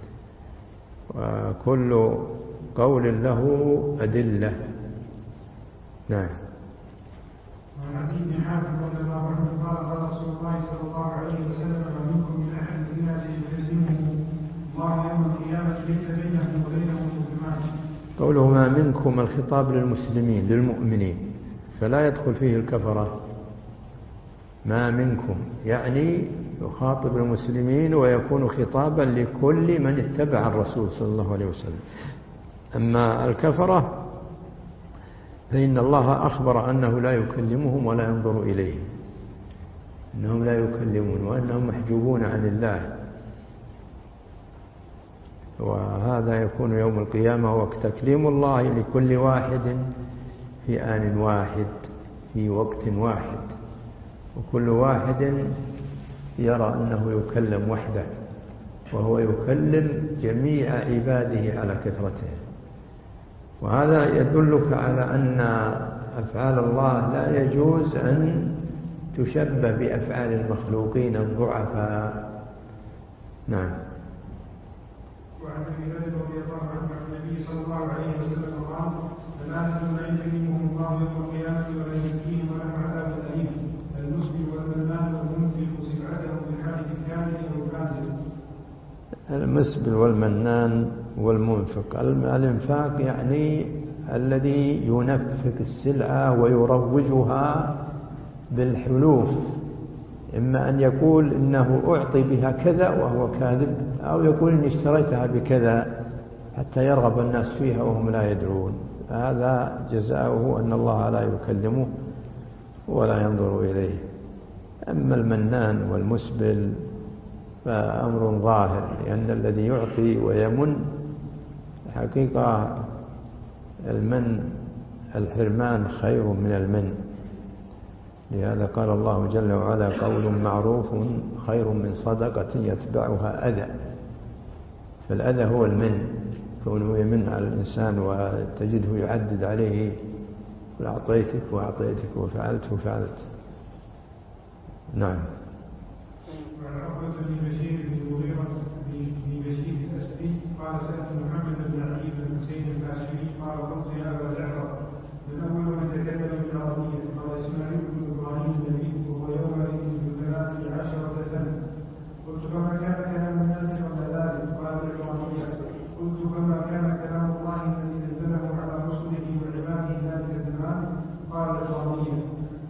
وكل قول له أدلة. نعم. وعن عدي بن حاتم رضي الله عنه قال قال رسول الله صلى الله عليه وسلم: ما منكم من أحد من الناس يكلمه الله يوم القيامة ليس بينه وبينه ترجمان. قوله ما منكم الخطاب للمسلمين للمؤمنين، فلا يدخل فيه الكفرة. ما منكم يعني يخاطب المسلمين ويكون خطابا لكل من اتبع الرسول صلى الله عليه وسلم. أما الكفرة فإن الله أخبر أنه لا يكلمهم ولا ينظر إليهم، أنهم لا يكلمون وأنهم محجوبون عن الله، وهذا يكون يوم القيامة وقت تكليم الله لكل واحد في آن واحد في وقت واحد، وكل واحد يرى أنه يكلم وحده، وهو يكلم جميع عباده على كثرته. وهذا يدلك على أن أفعال الله لا يجوز أن تشبه بأفعال المخلوقين الضعفاء. نعم. وعن ابي ذر رضي الله عنه عن النبي صلى الله عليه وسلم قال: ثلاثة لا يكلمهم الله يوم القيامة ولا يزكيهم ولهم عذاب أليم: المسلم والمنان والمنفق سبعته بالحلف الكاذب والكاذب. المسبل والمنان والمنفق. الانفاق يعني الذي ينفق السلعة ويروجها بالحلوف، إما أن يقول إنه أعطي بها كذا وهو كاذب، أو يقول إني اشتريتها بكذا حتى يرغب الناس فيها وهم لا يدرون. هذا جزاؤه أن الله لا يكلمه ولا ينظر إليه. أما المنان والمسبل فأمر ظاهر، لأن الذي يعطي ويمن حقيقة المن الحرمان خير من المن، لهذا قال الله جل وعلا: قول معروف خير من صدقة يتبعها أذى. فالأذى هو المن، كونه يمن على الإنسان وتجده يعدد عليه: أعطيتك وأعطيتك وفعلت وفعلت. نعم. وعن عقبة بن بشير بن مغيرة بن بشير الأسدي قال: سألت محمد بن علي بن حسين الباشري قال: قلت يا أبا جعفر من أول من تكلم بالعربية؟ قال: إسماعيل بن إبراهيم النبي وهو يومئذ ذو ثلاث عشرة سنة. قلت: فما كان كلام الناس قبل ذلك؟ قال: بالعربية. قلت: فما كان كلام الله الذي أنزله على رسله وعباده ذلك الزمان؟ قال: بالعربية.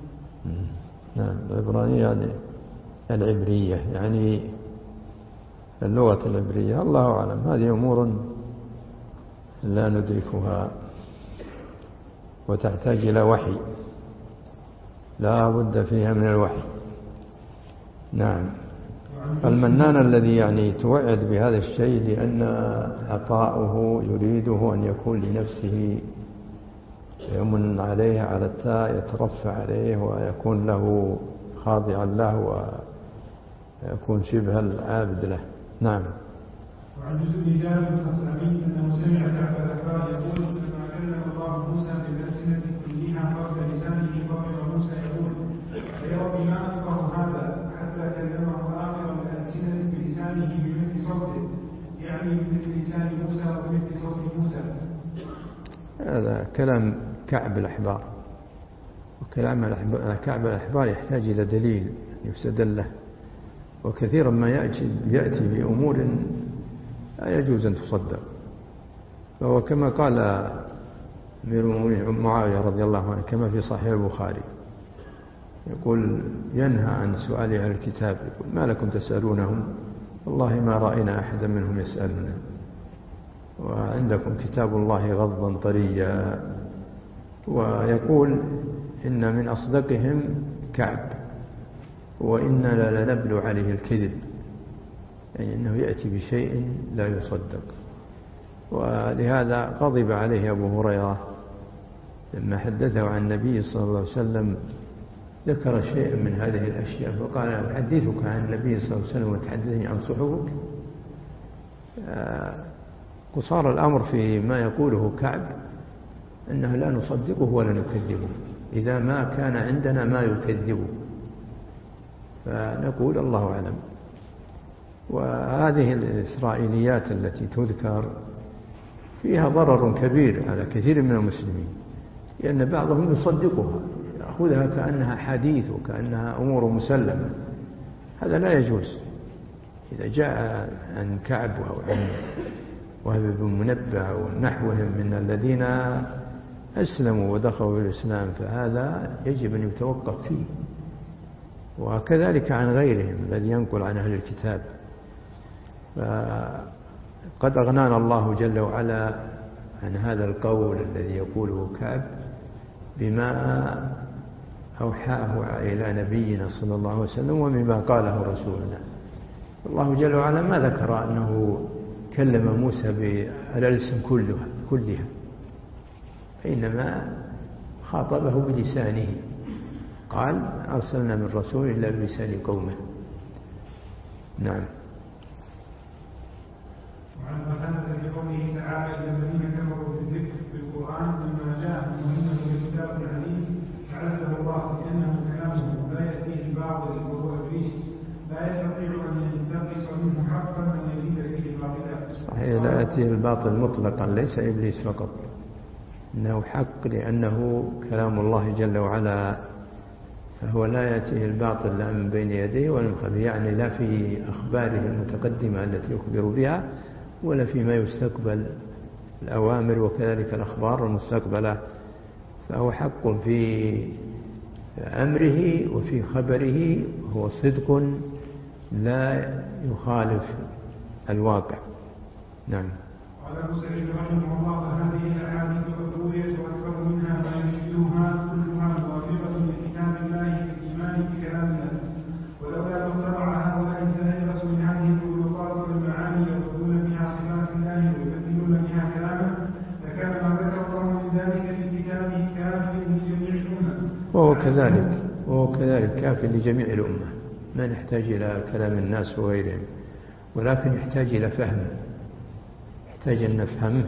نعم. العبرانية يعني العبرية، يعني اللغة العبرية. الله أعلم، هذه أمور لا ندركها وتحتاج إلى وحي، لا بد فيها من الوحي. نعم. المنان الذي يعني توعد بهذا الشيء لأن عطاؤه يريده أن يكون لنفسه، يمن عليه على التاء يترفع عليه ويكون له خاضعا له ويكون شبه العابد له. نعم. وعن جزء بن جابر الخطابي أنه سمع كعب الأحبار يقول: كما كلم الله موسى بالألسنة كلها قبل لسانه قبل موسى يقول: يا رب ما أفقه هذا حتى كلمه آخر الألسنة بلسانه بمثل صوته، يعني بمثل لسان موسى وبمثل صوت موسى. هذا كلام كعب الأحبار، وكلام كعب الأحبار يحتاج إلى دليل يستدل له، وكثيرا ما يأتي, يأتي بأمور لا يجوز أن تصدق. فهو كما قال أمير المؤمنين معاوية رضي الله عنه كما في صحيح البخاري، يقول ينهى عن سؤال أهل الكتاب، يقول: ما لكم تسألونهم؟ والله ما رأينا أحدا منهم يسألنا، وعندكم كتاب الله غضبا طريا. ويقول: إن من أصدقهم كعب، وإننا لنبلو عليه الكذب، يعني أنه يأتي بشيء لا يصدق. ولهذا غضب عليه أبو هريرة لما حدثه عن النبي صلى الله عليه وسلم، ذكر شيئا من هذه الأشياء فقال: أحدثك عن النبي صلى الله عليه وسلم وتحدثني عن صحبك؟ قصار الأمر في ما يقوله كعب أنه لا نصدقه ولا نكذبه إذا ما كان عندنا ما يكذبه، فنقول الله أعلم. وهذه الإسرائيليات التي تذكر فيها ضرر كبير على كثير من المسلمين، لأن بعضهم يصدقها يأخذها كأنها حديث وكأنها أمور مسلمة. هذا لا يجوز. إذا جاء عن كعب أو عن وهب بن منبه أو نحوهم من الذين أسلموا ودخلوا في الإسلام فهذا يجب أن يتوقف فيه، وكذلك عن غيرهم الذي ينقل عن أهل الكتاب. فقد أغنانا الله جل وعلا عن هذا القول الذي يقوله كعب بما أوحاه إلى نبينا صلى الله عليه وسلم ومما قاله رسولنا. الله جل وعلا ما ذكر أنه كلم موسى بالألسن كلها كلها، فإنما خاطبه بلسانه، قال أرسلنا من رسول إلا بلسان قومه. نعم. وعن قتادة بقوله تعالى إلى الذين كفروا بالذكر بالقرآن لما جاءهم مهمة بالكتاب العزيز فعزه الله لأنه كلامه لا يأتيه الباطل وهو إبليس لا يستطيع أن ينتقص منه حقا أن يزيد فيه باطلا. صحيح، لا يأتيه الباطل مطلقا، ليس إبليس فقط، إنه حق لأنه كلام الله جل وعلا، فهو لا يأتيه الباطل لا من بين يديه ولا من خلفه، يعني لا في أخباره المتقدمة التي يخبر بها ولا فيما يستقبل الأوامر وكذلك الأخبار المستقبلة، فهو حق في أمره وفي خبره، هو صدق لا يخالف الواقع. نعم. قال أبو سعيد رحمه الله هذه الأحاديث القوية وأكثر منها ما يشبهها كلها موافقة لكتاب الله في الإيمان بكلام الله، ولولا مخترع هؤلاء الزائغة من هذه الخلقات والمعاني يقولون بها صفات الله ويبدلون بها كلامه لكان ما ذكر الله من ذلك في كتابه كافٍ لجميع الأمة. وهو كذلك وهو كذلك كافٍ لجميع الأمة، ما نحتاج إلى كلام الناس وغيرهم، ولكن يحتاج إلى فهم، يحتاج أن نفهمه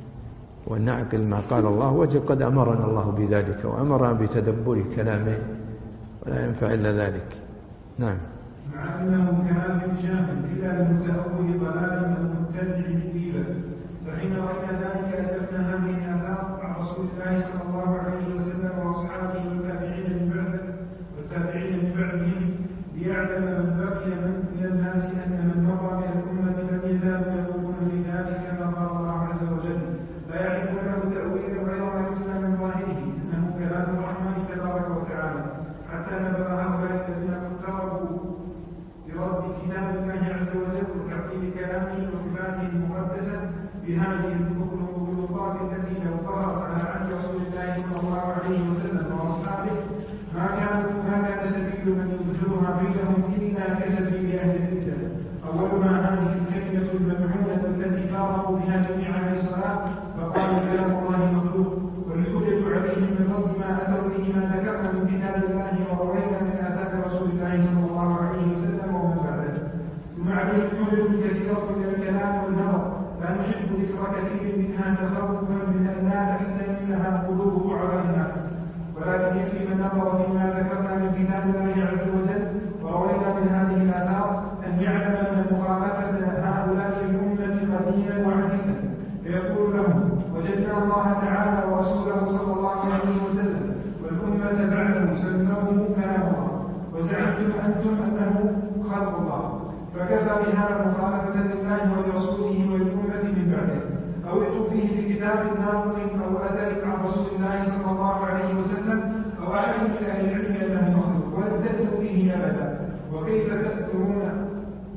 ونعقل ما قال الله، وقد أمرنا الله بذلك وأمرنا بتدبر كلامه، ولا ينفع إلا ذلك. نعم. مع أنه كلام شامل إلا للمتأول ضلال المبتدع ذيبا، فحين رأينا ذلك ألفنا هذه الآثار عن رسول الله صلى الله عليه وسلم وأصحابه والتابعين من بعده والتابعين من بعدهم ليعلم من بقي من الناس أن من مضى من الأمة لم يزالوا يقولون بذلك كما قال الله عز وجل لا يعرفونه تأويلا غير ما يتلى من ظاهره أنه كلام الرحمن تبارك وتعالى، حتى نبذ هؤلاء الذين اقتربوا برد كتاب الله عز وجل وتعطيل كلامه وصفاته المقدسة بهذه المخلوقات التي لو ظهرت على عهد رسول الله صلى الله عليه وسلم وأصحابه ما كان ما كان سبيل من يظهرها بينهم إلا كسبيل أهل الردة. أول ما هذه الكلمة الممنوعة التي فارقوا بها جميع أهل الصلاة فقالوا كلام الله مخلوق، والحجة عليهم من رد ما أتوا به ما ذكرنا من كتاب الله وروينا من آثار رسول الله صلى الله عليه وسلم ومن بعده. ثم عليهم حجج كثيرة من الكلام والنظر لا نحب ذكر كثير منها تخوفا من أن لا تحتملها قلوب بعض الناس، ولكن يكفي من نظر فيما ذكرنا من كتاب الله عز وجل وروينا من هذه الآثار أن يعلم أن مخالفة هؤلاء الأمة قديما وحديثا، فيقول لهم وجدنا الله تعالى ورسوله صلى الله عليه وسلم والأمة بعده سموه كلام الله وزعمتم أنتم أنه خلق الله، فكفى بهذا مخالفة لله ولرسوله وللأمة من بعده، أو ائتوا به بكتاب ناظر أو أثر عن رسول الله صلى الله عليه وسلم أو أحد من أهل العلم أنه مخلوق ولن تأتوا به أبدا. وكيف تأثرون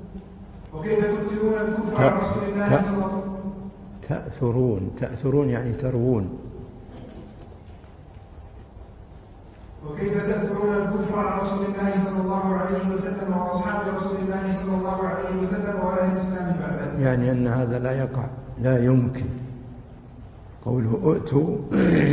وكيف تؤثرون الكفر عن رسول الله صلى الله عليه وسلم؟ تأثرون تأثرون يعني تروون. وكيف تأثرون الكفر عن رسول الله صلى الله عليه وسلم وأصحاب رسول الله صلى الله عليه وسلم وأهل الإسلام بعده؟ يعني أن هذا لا يقع، لا يمكن. قوله ائتوا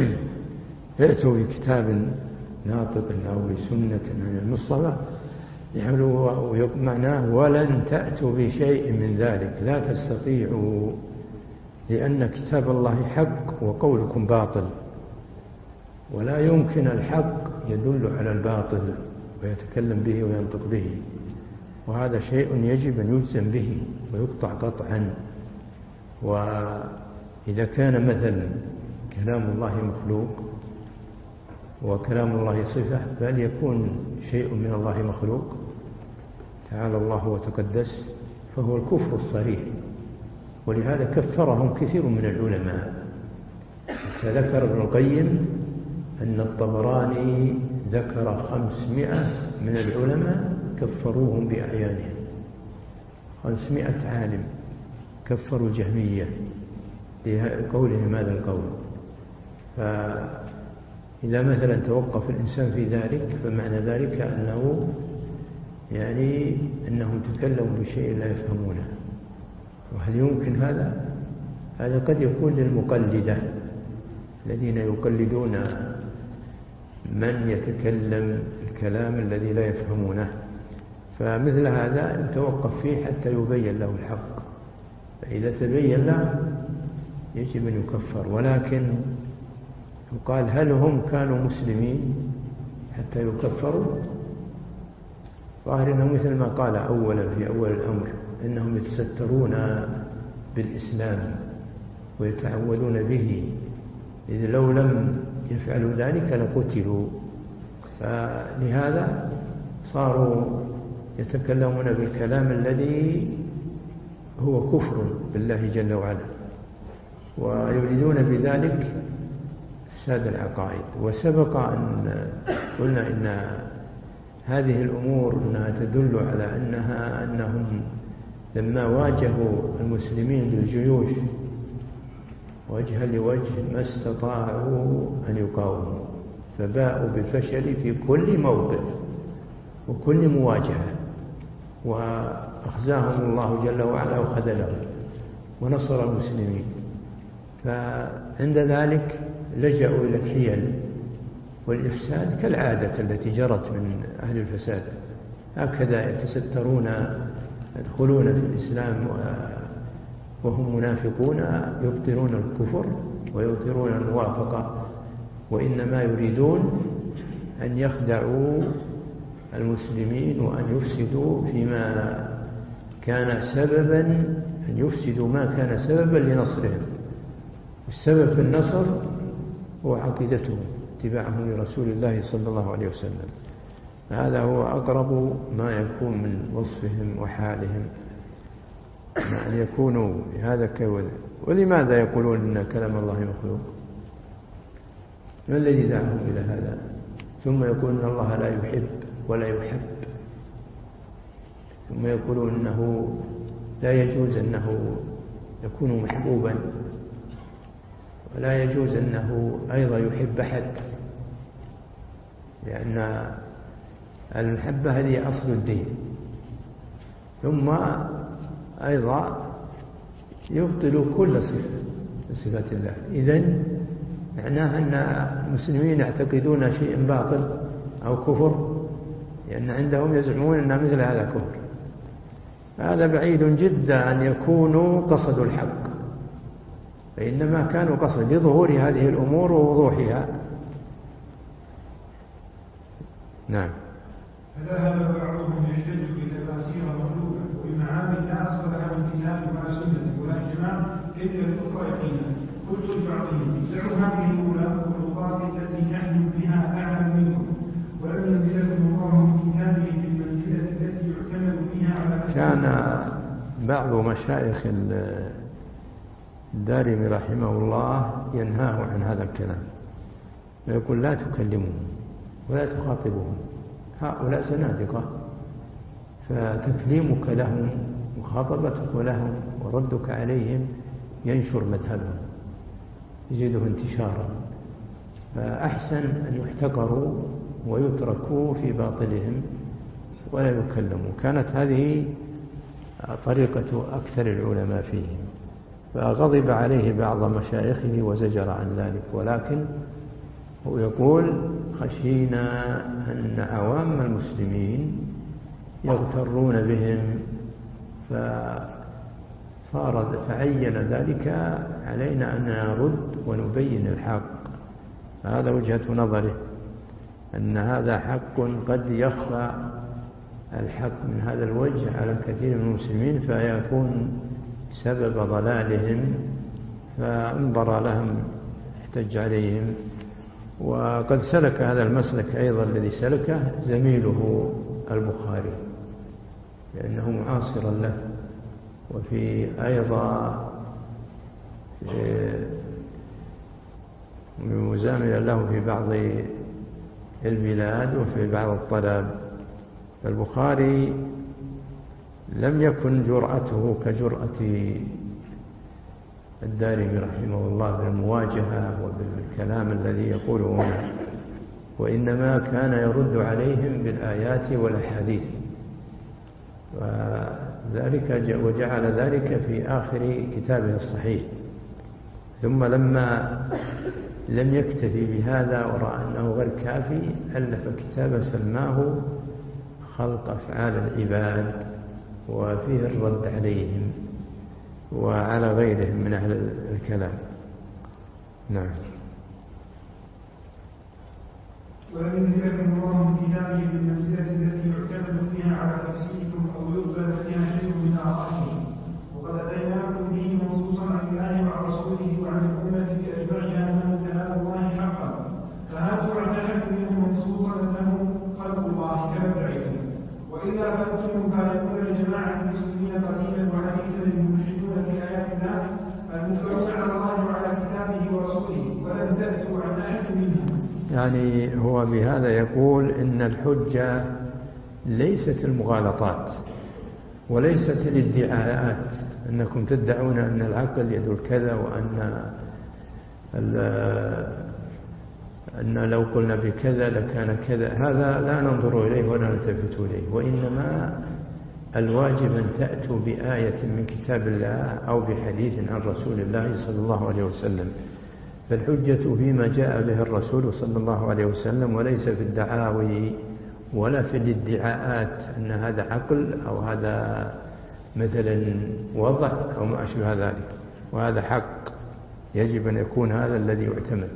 ائتوا بكتاب ناطق أو بسنة من المصطفى، يعني معناه ولن تأتوا بشيء من ذلك، لا تستطيعوا، لأن كتاب الله حق وقولكم باطل، ولا يمكن الحق يدل على الباطل ويتكلم به وينطق به، وهذا شيء يجب أن يلزم به ويقطع قطعا. وإذا كان مثلا كلام الله مخلوق وكلام الله صفة، بل يكون شيء من الله مخلوق تعالى الله وتقدس، فهو الكفر الصريح. ولهذا كفرهم كثير من العلماء. فذكر ابن القيم أن الطبراني ذكر خمسمائة من العلماء كفروهم بأعيانهم، خمسمائة عالم كفروا الجهمية لقولهم هذا القول. فإذا مثلا توقف الإنسان في ذلك فمعنى ذلك أنه يعني أنهم تكلموا بشيء لا يفهمونه. وهل يمكن هذا؟ هذا قد يكون للمقلدة الذين يقلدون من يتكلم الكلام الذي لا يفهمونه، فمثل هذا يتوقف فيه حتى يبين له الحق. فإذا تبين له يجب أن يكفر. ولكن يقال هل هم كانوا مسلمين حتى يكفروا؟ ظاهر أنه مثل ما قال أولا في أول الأمر إنهم يتسترون بالإسلام ويتعودون به، إذ لو لم يفعلوا ذلك لقتلوا. فلهذا صاروا يتكلمون بالكلام الذي هو كفر بالله جل وعلا، ويريدون بذلك إفساد العقائد. وسبق أن قلنا إن هذه الأمور أنها تدل على أنها أنهم لما واجهوا المسلمين بالجيوش وجها لوجه ما استطاعوا أن يقاوموا، فباءوا بالفشل في كل موقف وكل مواجهة، وأخزاهم الله جل وعلا وخذلهم ونصر المسلمين. فعند ذلك لجأوا إلى الحيل والإفساد كالعادة التي جرت من أهل الفساد، هكذا يتسترون، يدخلون في الإسلام وهم منافقون، يبطلون الكفر ويظهرون الموافقة، وإنما يريدون أن يخدعوا المسلمين وأن يفسدوا فيما كان سببا، أن يفسدوا ما كان سببا لنصرهم. السبب في النصر هو عقيدتهم، اتباعهم لرسول الله صلى الله عليه وسلم. هذا هو أقرب ما يكون من وصفهم وحالهم، أن يكونوا هذا كذا. ولماذا يقولون إن كلام الله مخلوق؟ ما الذي دعاهم إلى هذا؟ ثم يقولون إن الله لا يحب ولا يحب، ثم يقولون إنه لا يجوز أنه يكون محبوبا، ولا يجوز أنه أيضا يحب أحد، لأن المحبة هذه أصل الدين. ثم أيضا يبطل كل صفة من صفات الله. إذن معناها أن المسلمين يعتقدون شيء باطل أو كفر، لأن عندهم يزعمون أن مثل هذا كفر. هذا بعيد جدا أن يكونوا قصدوا الحق، فإنما كانوا قصد لظهور هذه الأمور ووضوحها. نعم. فذهب بعضهم يحتج بتفاسير مخلوقة وبمعاني لا أصل لها من كتاب ولا سنة ولا إجماع إلا الأخرى يقينا. قلت لبعضهم دعوا هذه الأولى والمخلوقات التي نحن بها أعلم منكم، ولم ينزلكم الله من كتابه بالمنزلة التي يعتمد فيها على. كان بعض مشايخ الدارمي رحمه الله ينهاه عن هذا الكلام، ويقول لا تكلمهم ولا تخاطبهم، هؤلاء زنادقة، فتكليمك لهم مخاطبتك لهم وردك عليهم ينشر مذهبهم، يزيده انتشارا. فأحسن أن يحتقروا ويتركوا في باطلهم ولا يكلموا. كانت هذه طريقة أكثر العلماء فيهم، فغضب عليه بعض مشايخه وزجر عن ذلك. ولكن هو يقول خشينا أن عوام المسلمين يغترون بهم، فصار تعين ذلك علينا أن نرد ونبين الحق. هذا وجهة نظره، أن هذا حق قد يخفى الحق من هذا الوجه على كثير من المسلمين فيكون سبب ضلالهم، فانظر لهم احتج عليهم. وقد سلك هذا المسلك أيضا الذي سلكه زميله البخاري، لأنه معاصرا له، وفي أيضا مزاملا له في بعض البلاد وفي بعض الطلب. البخاري لم يكن جرأته كجرأة الدارمي رحمه الله بالمواجهة وبالكلام الذي يقوله هنا، وإنما كان يرد عليهم بالآيات والأحاديث، وذلك وجعل ذلك في آخر كتابه الصحيح. ثم لما لم يكتفي بهذا ورأى أنه غير كافي ألف كتابا سماه خلق أفعال العباد، وفيه الرد عليهم وعلى غيرهم من أهل الكلام. نعم. ولم ينزلكم الله من كتابه بالمنزلة التي يعتمد فيها على تفسيركم أو يقبل فيها شيء من آرائهم، وقد أتيناكم به منصوصا عن الله وعن رسوله وعن الأمة بأجمعها أنه كلام الله حقا، فهاتوا عن أحد منهم منصوصا أنه خلق الله كما ادعيتم، وإلا فأنتم مخالفون لجماعة المسلمين قديما وحديثا الملحدون في آيات الله المفترون على الله وعلى كتابه ورسوله، ولم تأتوا عن أحد منهم. يعني هو بهذا يقول إن الحجة ليست المغالطات وليست الادعاءات، أنكم تدعون أن العقل يدل كذا، وأن أن لو قلنا بكذا لكان كذا. هذا لا ننظر إليه ولا نلتفت إليه، وإنما الواجب أن تأتوا بآية من كتاب الله أو بحديث عن رسول الله صلى الله عليه وسلم. فالحجة فيما جاء به الرسول صلى الله عليه وسلم، وليس في الدعاوي ولا في الادعاءات أن هذا عقل أو هذا مثلا وضع أو ما أشبه ذلك. وهذا حق يجب أن يكون هذا الذي يعتمد،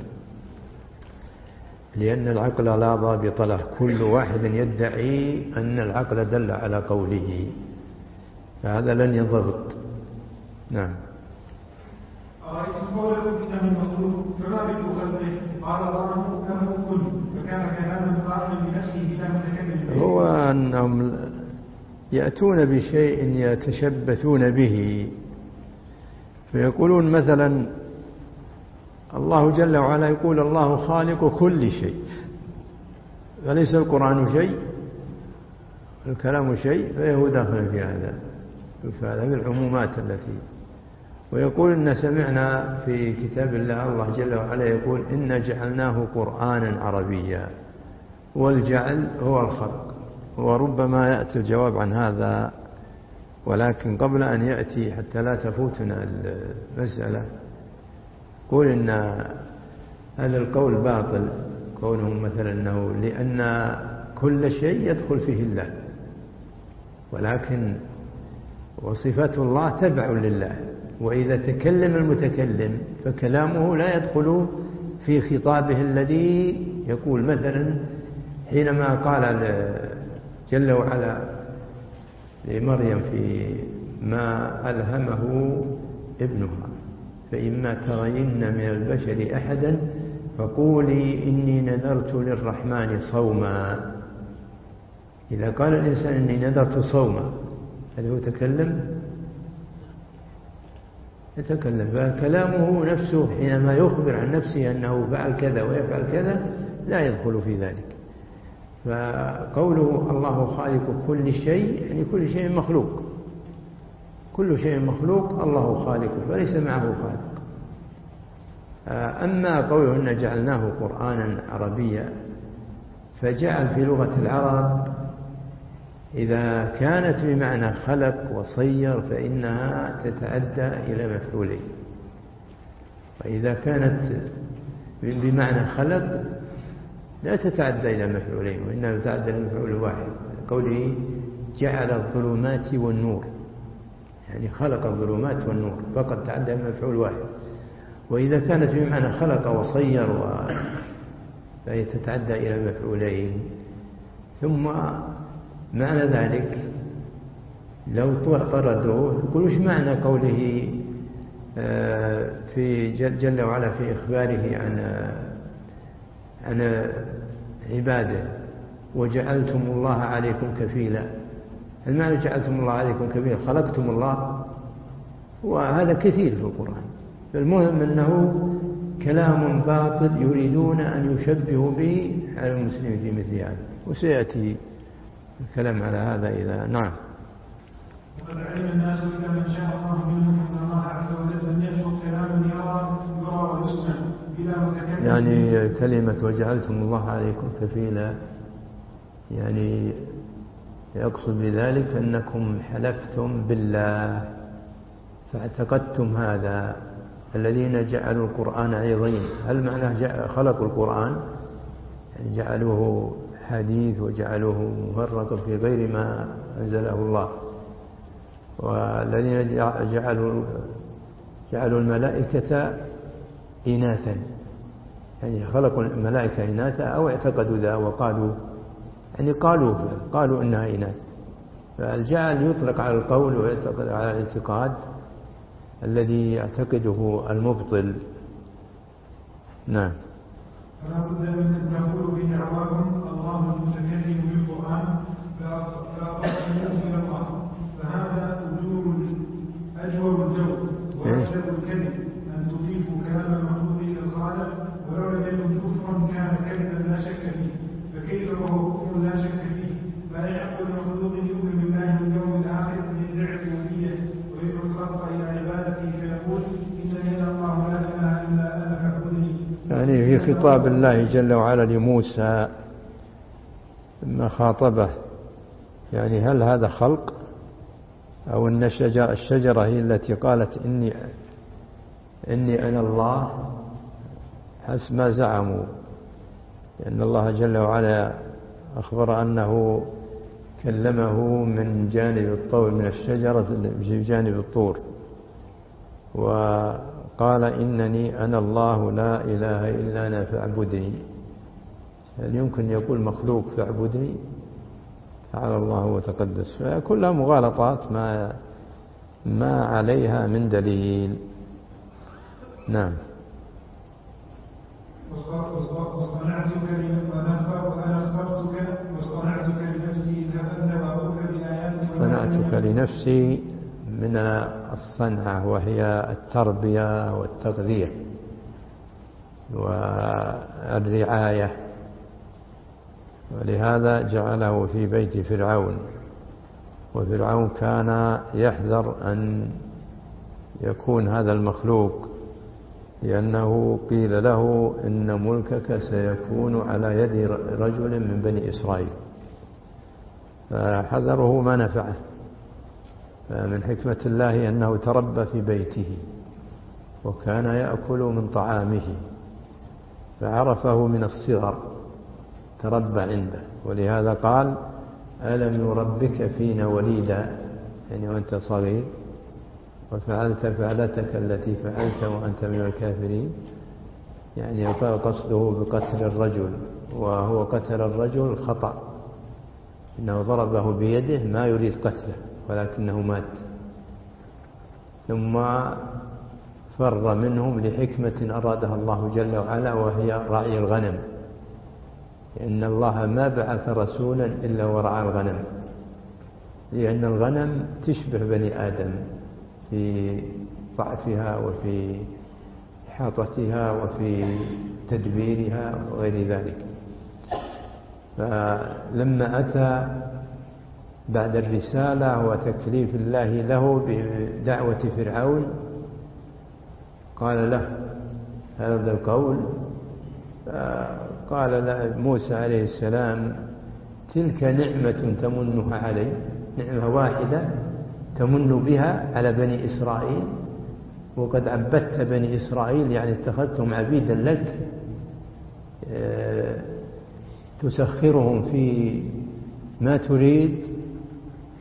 لأن العقل لا ضابط له، كل واحد يدعي أن العقل دل على قوله، فهذا لن ينضبط. نعم. أرأيتم قولكم إنه مخلوق فما بدء خلقه؟ قال الله له كن، فكان كلاما قائما بنفسه بلا متكلم به. هو أنهم يأتون بشيء يتشبثون به، فيقولون مثلا الله جل وعلا يقول الله خالق كل شيء، فليس القرآن شيء الكلام شيء، فهو داخل في هذا هذا من العمومات التي. ويقول إن سمعنا في كتاب الله الله جل وعلا يقول إنا جعلناه قرآنا عربيا، والجعل هو الخلق. وربما يأتي الجواب عن هذا، ولكن قبل أن يأتي حتى لا تفوتنا المسألة، قول إن هذا القول باطل، كونهم مثلا أنه لأن كل شيء يدخل فيه الله، ولكن وصفات الله تبع لله، وإذا تكلم المتكلم فكلامه لا يدخل في خطابه الذي يقول. مثلا حينما قال جل وعلا لمريم في ما ألهمه ابنها فإما ترين من البشر أحدا فقولي إني نذرت للرحمن صوما. إذا قال الإنسان إني نذرت صوما، هل هو تكلم؟ يتكلم. فكلامه نفسه حينما يخبر عن نفسه أنه فعل كذا ويفعل كذا لا يدخل في ذلك. فقوله الله خالق كل شيء يعني كل شيء مخلوق، كل شيء مخلوق الله خالقه فليس معه خالق. أما قوله إن جعلناه قرآنا عربيا، فجعل في لغة العرب إذا كانت بمعنى خلق وصير فإنها تتعدى إلى مفعولين، وإذا كانت بمعنى خلق لا تتعدى إلى مفعولين، وإنها تتعدى إلى مفعول واحد. قوله جعل الظلمات والنور، يعني خلق الظلمات والنور، فقد تعدى مفعول واحد. وإذا كانت بمعنى خلق وصير و... فهي تتعدى إلى مفعولين. ثم معنى ذلك لو طردوا يقول وش معنى قوله في جل وعلا في إخباره عن عن عباده وجعلتم الله عليكم كفيلا؟ المعنى جعلتم الله عليكم كفيلا خلقتم الله، وهذا كثير في القرآن. المهم أنه كلام باطل يريدون أن يشبهوا به على المسلمين في مثل هذا، وسيأتي الكلام على هذا إذا نعم. وقد علم الناس إلا من شاء الله منهم أن الله عز وجل لم يخلق كلاما يرى يرى ويسمع بلا متكلم. يعني كلمة وجعلتم الله عليكم كفيلا يعني يقصد بذلك أنكم حلفتم بالله فاعتقدتم هذا. الذين جعلوا القرآن عظيم، هل معناه خلقوا القرآن؟ يعني جعلوه حديث وجعلوه مفرقا في غير ما أنزله الله. والذين جعلوا جعلوا الملائكة إناثا، يعني خلقوا الملائكة إناثا أو اعتقدوا ذا وقالوا يعني قالوا قالوا إنها إناث. فالجعل يطلق على القول ويعتقد على الاعتقاد الذي يعتقده المبطل. نعم. فلا بد من أن تقولوا بدعواكم الله المتكلم بالقرآن فأقرأتم إلى الله، فهذا أجور أجور الجو وأجر الكذب أن تضيفوا كلام المخلوق إلى الخالق ولو لم يكن كفرا كان كذبا لا شك فيه، فكيف وهو كفر لا شك فيه؟ لا يعقل مخلوق يؤمن بالله واليوم الآخر يدعي الربوبية ويدعو الخلق إلى عبادته فيقول إنني أنا الله لا إله إلا أنا فاعبدني. يعني في خطاب الله جل وعلا لموسى لما خاطبه، يعني هل هذا خلق أو أن الشجرة, الشجرة هي التي قالت إني إني أنا الله حسب ما زعموا، لأن الله جل وعلا أخبر أنه كلمه من جانب الطور من الشجرة في جانب الطور وقال إنني أنا الله لا إله إلا أنا فاعبدني. هل يمكن يقول مخلوق فاعبدني؟ تعالى الله وتقدس. فكلها مغالطات ما ما عليها من دليل. نعم. واصطنعتك وأنا اخترتك واصطنعتك لنفسي اذهب أنت وأبوك بآياتي. اصطنعتك لنفسي من الصنعة وهي التربية والتغذية والرعاية، ولهذا جعله في بيت فرعون. وفرعون كان يحذر أن يكون هذا المخلوق، لأنه قيل له إن ملكك سيكون على يد رجل من بني إسرائيل، فحذره ما نفعه. فمن حكمة الله أنه تربى في بيته وكان يأكل من طعامه فعرفه من الصغر، تربى عنده. ولهذا قال ألم نربك فينا وليدا، يعني وأنت صغير وفعلت فعلتك التي فعلت وأنت من الكافرين، يعني قصده بقتل الرجل، وهو قتل الرجل خطأ، إنه ضربه بيده ما يريد قتله ولكنه مات، ثم فر منهم لحكمة أرادها الله جل وعلا وهي رعي الغنم، لأن الله ما بعث رسولا إلا ورعى الغنم، لأن الغنم تشبه بني آدم في ضعفها وفي إحاطتها وفي تدبيرها وغير ذلك. فلما أتى بعد الرسالة وتكليف الله له بدعوة فرعون قال له هذا القول، قال موسى عليه السلام تلك نعمة تمنها علي، نعمة واحدة تمن بها على بني إسرائيل، وقد عبدت بني إسرائيل يعني اتخذتهم عبيدا لك تسخرهم في ما تريد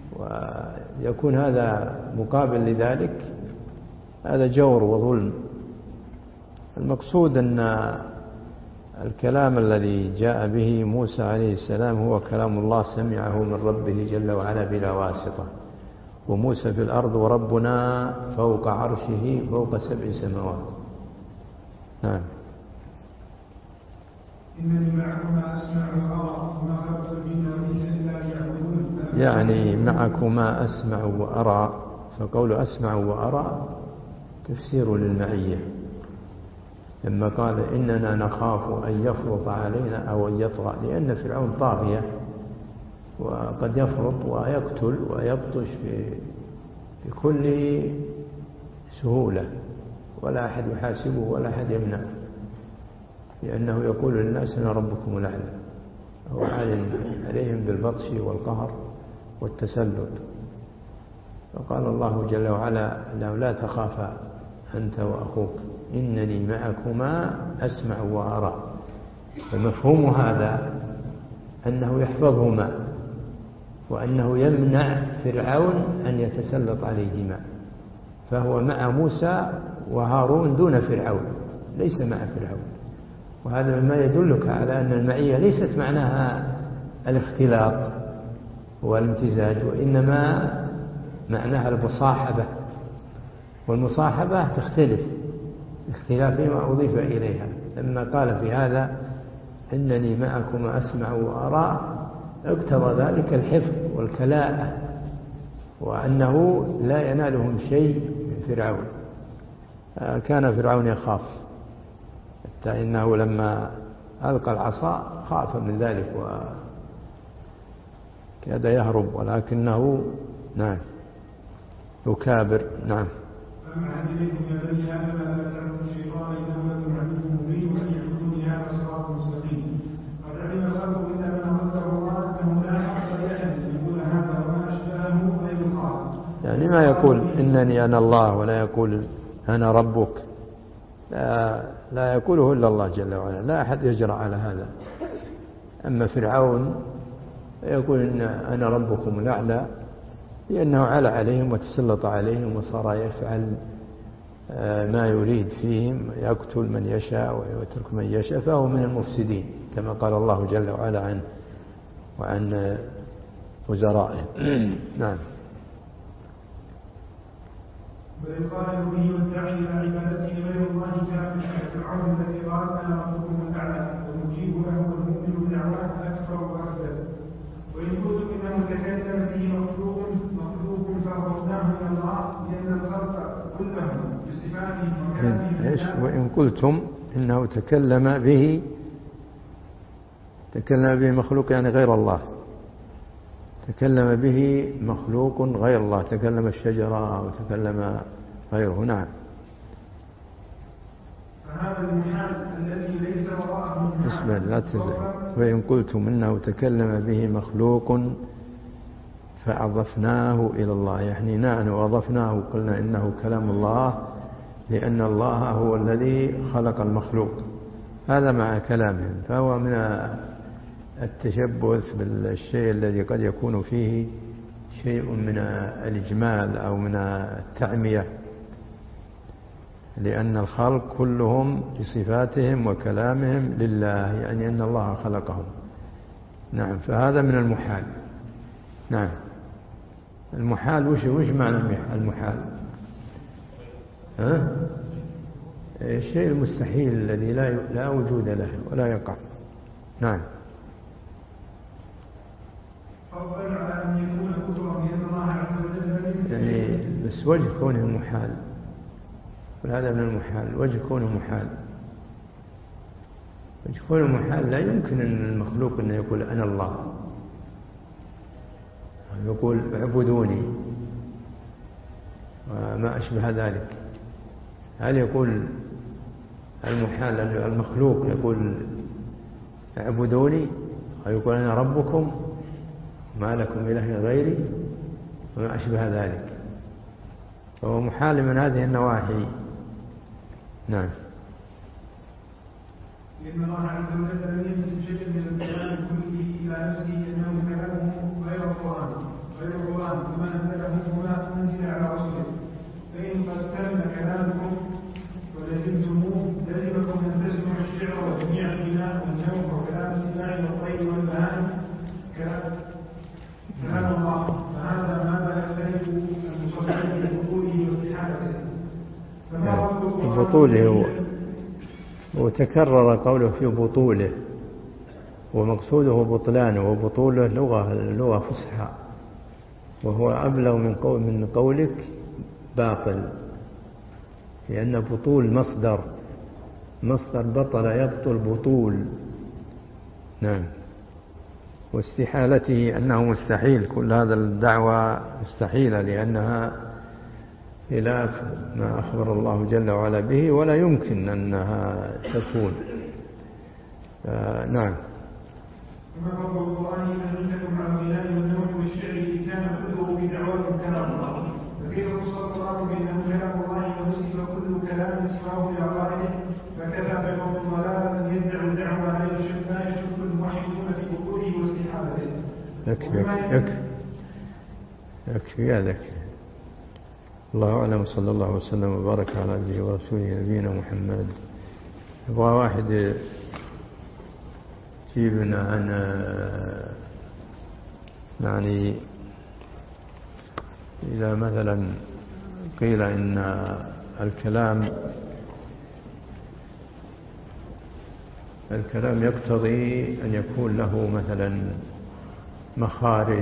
يكون هذا مقابل لذلك هذا جور وظلم. المقصود أن الكلام الذي جاء به موسى عليه السلام هو كلام الله سمعه من ربه جل وعلا بلا واسطة. وموسى في الأرض وربنا فوق عرشه فوق سبع سماوات. نعم. إنني معكما أسمع وأرى وما خلقت الجن والإنس إلا ليعبدون. يعني معكما أسمع وأرى، فقول أسمع وأرى تفسير للمعية، لما قال إننا نخاف أن يفرط علينا أو أن يطغى، لأن فرعون طاغية وقد يفرط ويقتل ويبطش بكل سهولة، ولا أحد يحاسبه ولا أحد يمنع، لأنه يقول للناس أنا ربكم الأعلى، هو عالم عليهم بالبطش والقهر والتسلط. فقال الله جل وعلا له لا تخافا أنت وأخوك إنني معكما أسمع وأرى. فمفهوم هذا أنه يحفظهما وأنه يمنع فرعون أن يتسلط عليهما، فهو مع موسى وهارون دون فرعون، ليس مع فرعون. وهذا مما يدلك على أن المعية ليست معناها الاختلاط والامتزاج، وإنما معناها المصاحبة، والمصاحبة تختلف اختلاف ما أضيف إليها. لما قال في هذا إنني معكم أسمع وأرى اقتضى ذلك الحفظ والكلاءة، وأنه لا ينالهم شيء من فرعون. كان فرعون يخاف حتى إنه لما ألقى العصا خاف من ذلك وكاد يهرب، ولكنه نعم يكابر. نعم. فمع ذلكم يا بني آدم لا تعبدوا الشيطان إنه لكم عدو مبين وأن يعبدوني هذا صراط مستقيم. قد علم الخلق إلا من أخذه الله أنه لا حق لأحد يقول هذا وما أشبهه غير الله. يعني ما يقول إنني أنا الله ولا يقول أنا ربك، لا, لا يقوله إلا الله جل وعلا، لا أحد يجرأ على هذا. أما فرعون يقول إن أنا ربكم الأعلى، لأنه علا عليهم وتسلط عليهم وصار يفعل ما يريد فيهم، يقتل من يشاء ويترك من يشاء، فهو من المفسدين كما قال الله جل وعلا عنه وعن وزرائه. نعم. بل قال به والداعي إلى عبادته غير الله كان فرعون الذي قال أنا ربكم الأعلى، والمجيب له والمؤمن بدعواه أكفر وأكذب. وإن كنتم إنه تكلم به مخلوق مخلوق فأخذناه من الله لأن الخلق كلهم بصفاته وكلامه. وإن قلتم إنه تكلم به، تكلم به مخلوق يعني غير الله، تكلم به مخلوق غير الله، تكلم الشجرة وتكلم غيره. نعم. فهذا المحال الذي ليس وراءه محال. لا تزل. وإن قلتم إنه تكلم به مخلوق فأضفناه إلى الله، يعني نحن أضفناه، قلنا إنه كلام الله لأن الله هو الذي خلق المخلوق، هذا مع كلامهم. فهو من التشبث بالشيء الذي قد يكون فيه شيء من الإجمال أو من التعمية، لأن الخلق كلهم بصفاتهم وكلامهم لله، يعني أن الله خلقهم. نعم. فهذا من المحال. نعم. المحال وش وش معنى المحال؟ ها؟ الشيء المستحيل الذي لا لا وجود له ولا يقع. نعم. فضلا على أن يكون كفرا بأن الله عز وجل يعني بس وجه كونه محال، وهذا من المحال، وجه كونه محال. وجه كونه محال لا يمكن أن المخلوق أن يقول أنا الله، يقول اعبدوني وما أشبه ذلك. هل يقول المحال المخلوق يقول اعبدوني أو يقول أنا ربكم ما لكم إله غيري وما أشبه ذلك؟ فهو محال من هذه النواحي. نعم. لأن الله عز وجل لم ينسب شيئا من الكلام كله إلى نفسه أنه كلامه غير القرآن غير القرآن وما أنزله بطوله، وتكرر قوله في بطوله، ومقصوده بطلانه، وبطوله لغة لغة فصحى، وهو أبلغ من قول من قولك باطل، لأن بطول مصدر مصدر بطل يبطل بطول. نعم. واستحالته أنه مستحيل، كل هذا الدعوة مستحيلة، لأنها خلاف ما أخبر الله جل وعلا به، ولا يمكن أنها تكون. آه نعم. كما قال الله: إذا لكم على الغناء والنوم والشعر إن كان كله بدعوات كلام الله، فكيف تصل القرآن بأنه كلام الله ونسب كل كلام سواه إلى قائله؟ فكفى بقوم ضلالا أن يدعوا دعوى لا يشك لا يشك الموحدون في وقوعه واستحالته. يكفي يكفي يكفي هذا. الله أعلم، صلى الله وسلم وبارك على عبده ورسوله نبينا محمد. يبغى واحد يجيبنا عن يعني إذا مثلا قيل إن الكلام الكلام يقتضي أن يكون له مثلا مخارج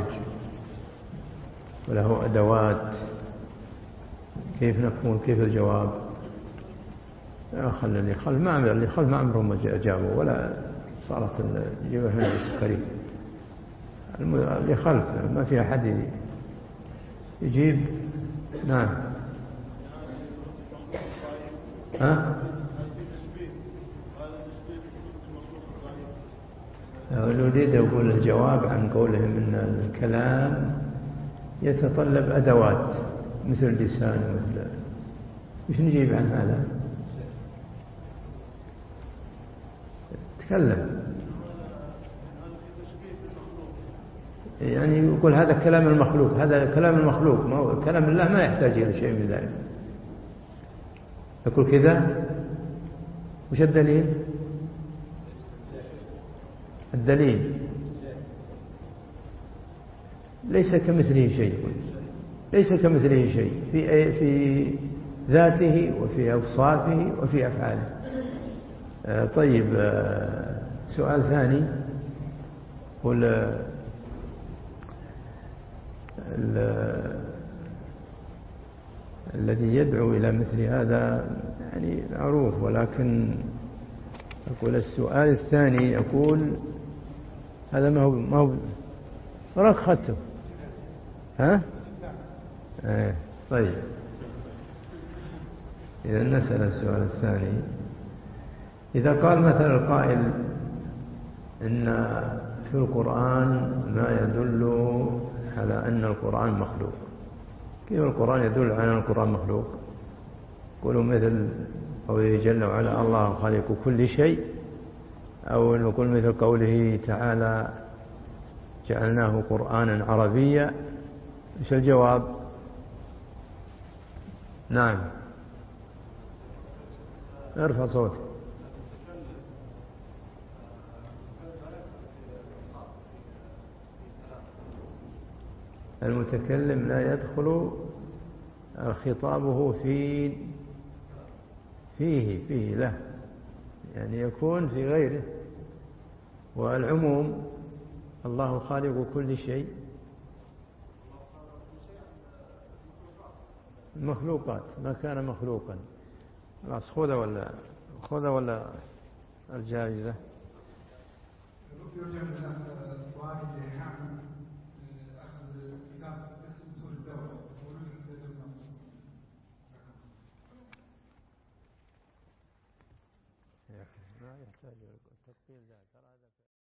وله أدوات، كيف نكون كيف الجواب؟ خلي اللي خل ما عمر اللي خل ما عمرهم أجابوا، ولا صارت الجواب هنا بالسكري. اللي خلف ما في أحد يجيب. نعم. ها؟ نريد أقول الجواب عن قولهم إن الكلام يتطلب أدوات مثل لسان ومثل، مش نجيب عن هذا؟ تكلم يعني يقول هذا كلام المخلوق، هذا كلام المخلوق، ما هو كلام الله ما يحتاج إلى شيء من ذلك. يقول كذا. وش الدليل؟ الدليل ليس كمثله شيء، ليس كمثله شيء في في ذاته وفي أوصافه وفي أفعاله. آه طيب. آه سؤال ثاني. قل الذي يدعو إلى مثل هذا يعني معروف، ولكن أقول السؤال الثاني، أقول هذا ما هو ما هو وراك خدته. ها؟ ايه طيب. إذا نسأل السؤال الثاني. إذا قال مثلا القائل إن في القرآن ما يدل على أن القرآن مخلوق، كيف القرآن يدل على أن القرآن مخلوق؟ قولوا مثل قوله جل وعلا الله خالق كل شيء، أو نقول مثل قوله تعالى جعلناه قرآنا عربيا. إيش الجواب؟ نعم. ارفع صوتك. المتكلم لا يدخل خطابه في فيه فيه له، يعني يكون في غيره. والعموم الله خالق كل شيء، المخلوقات ما كان مخلوقا. خلاص خذ ولا خذ ولا الجائزة. لا يحتاج التطبيل ذاك.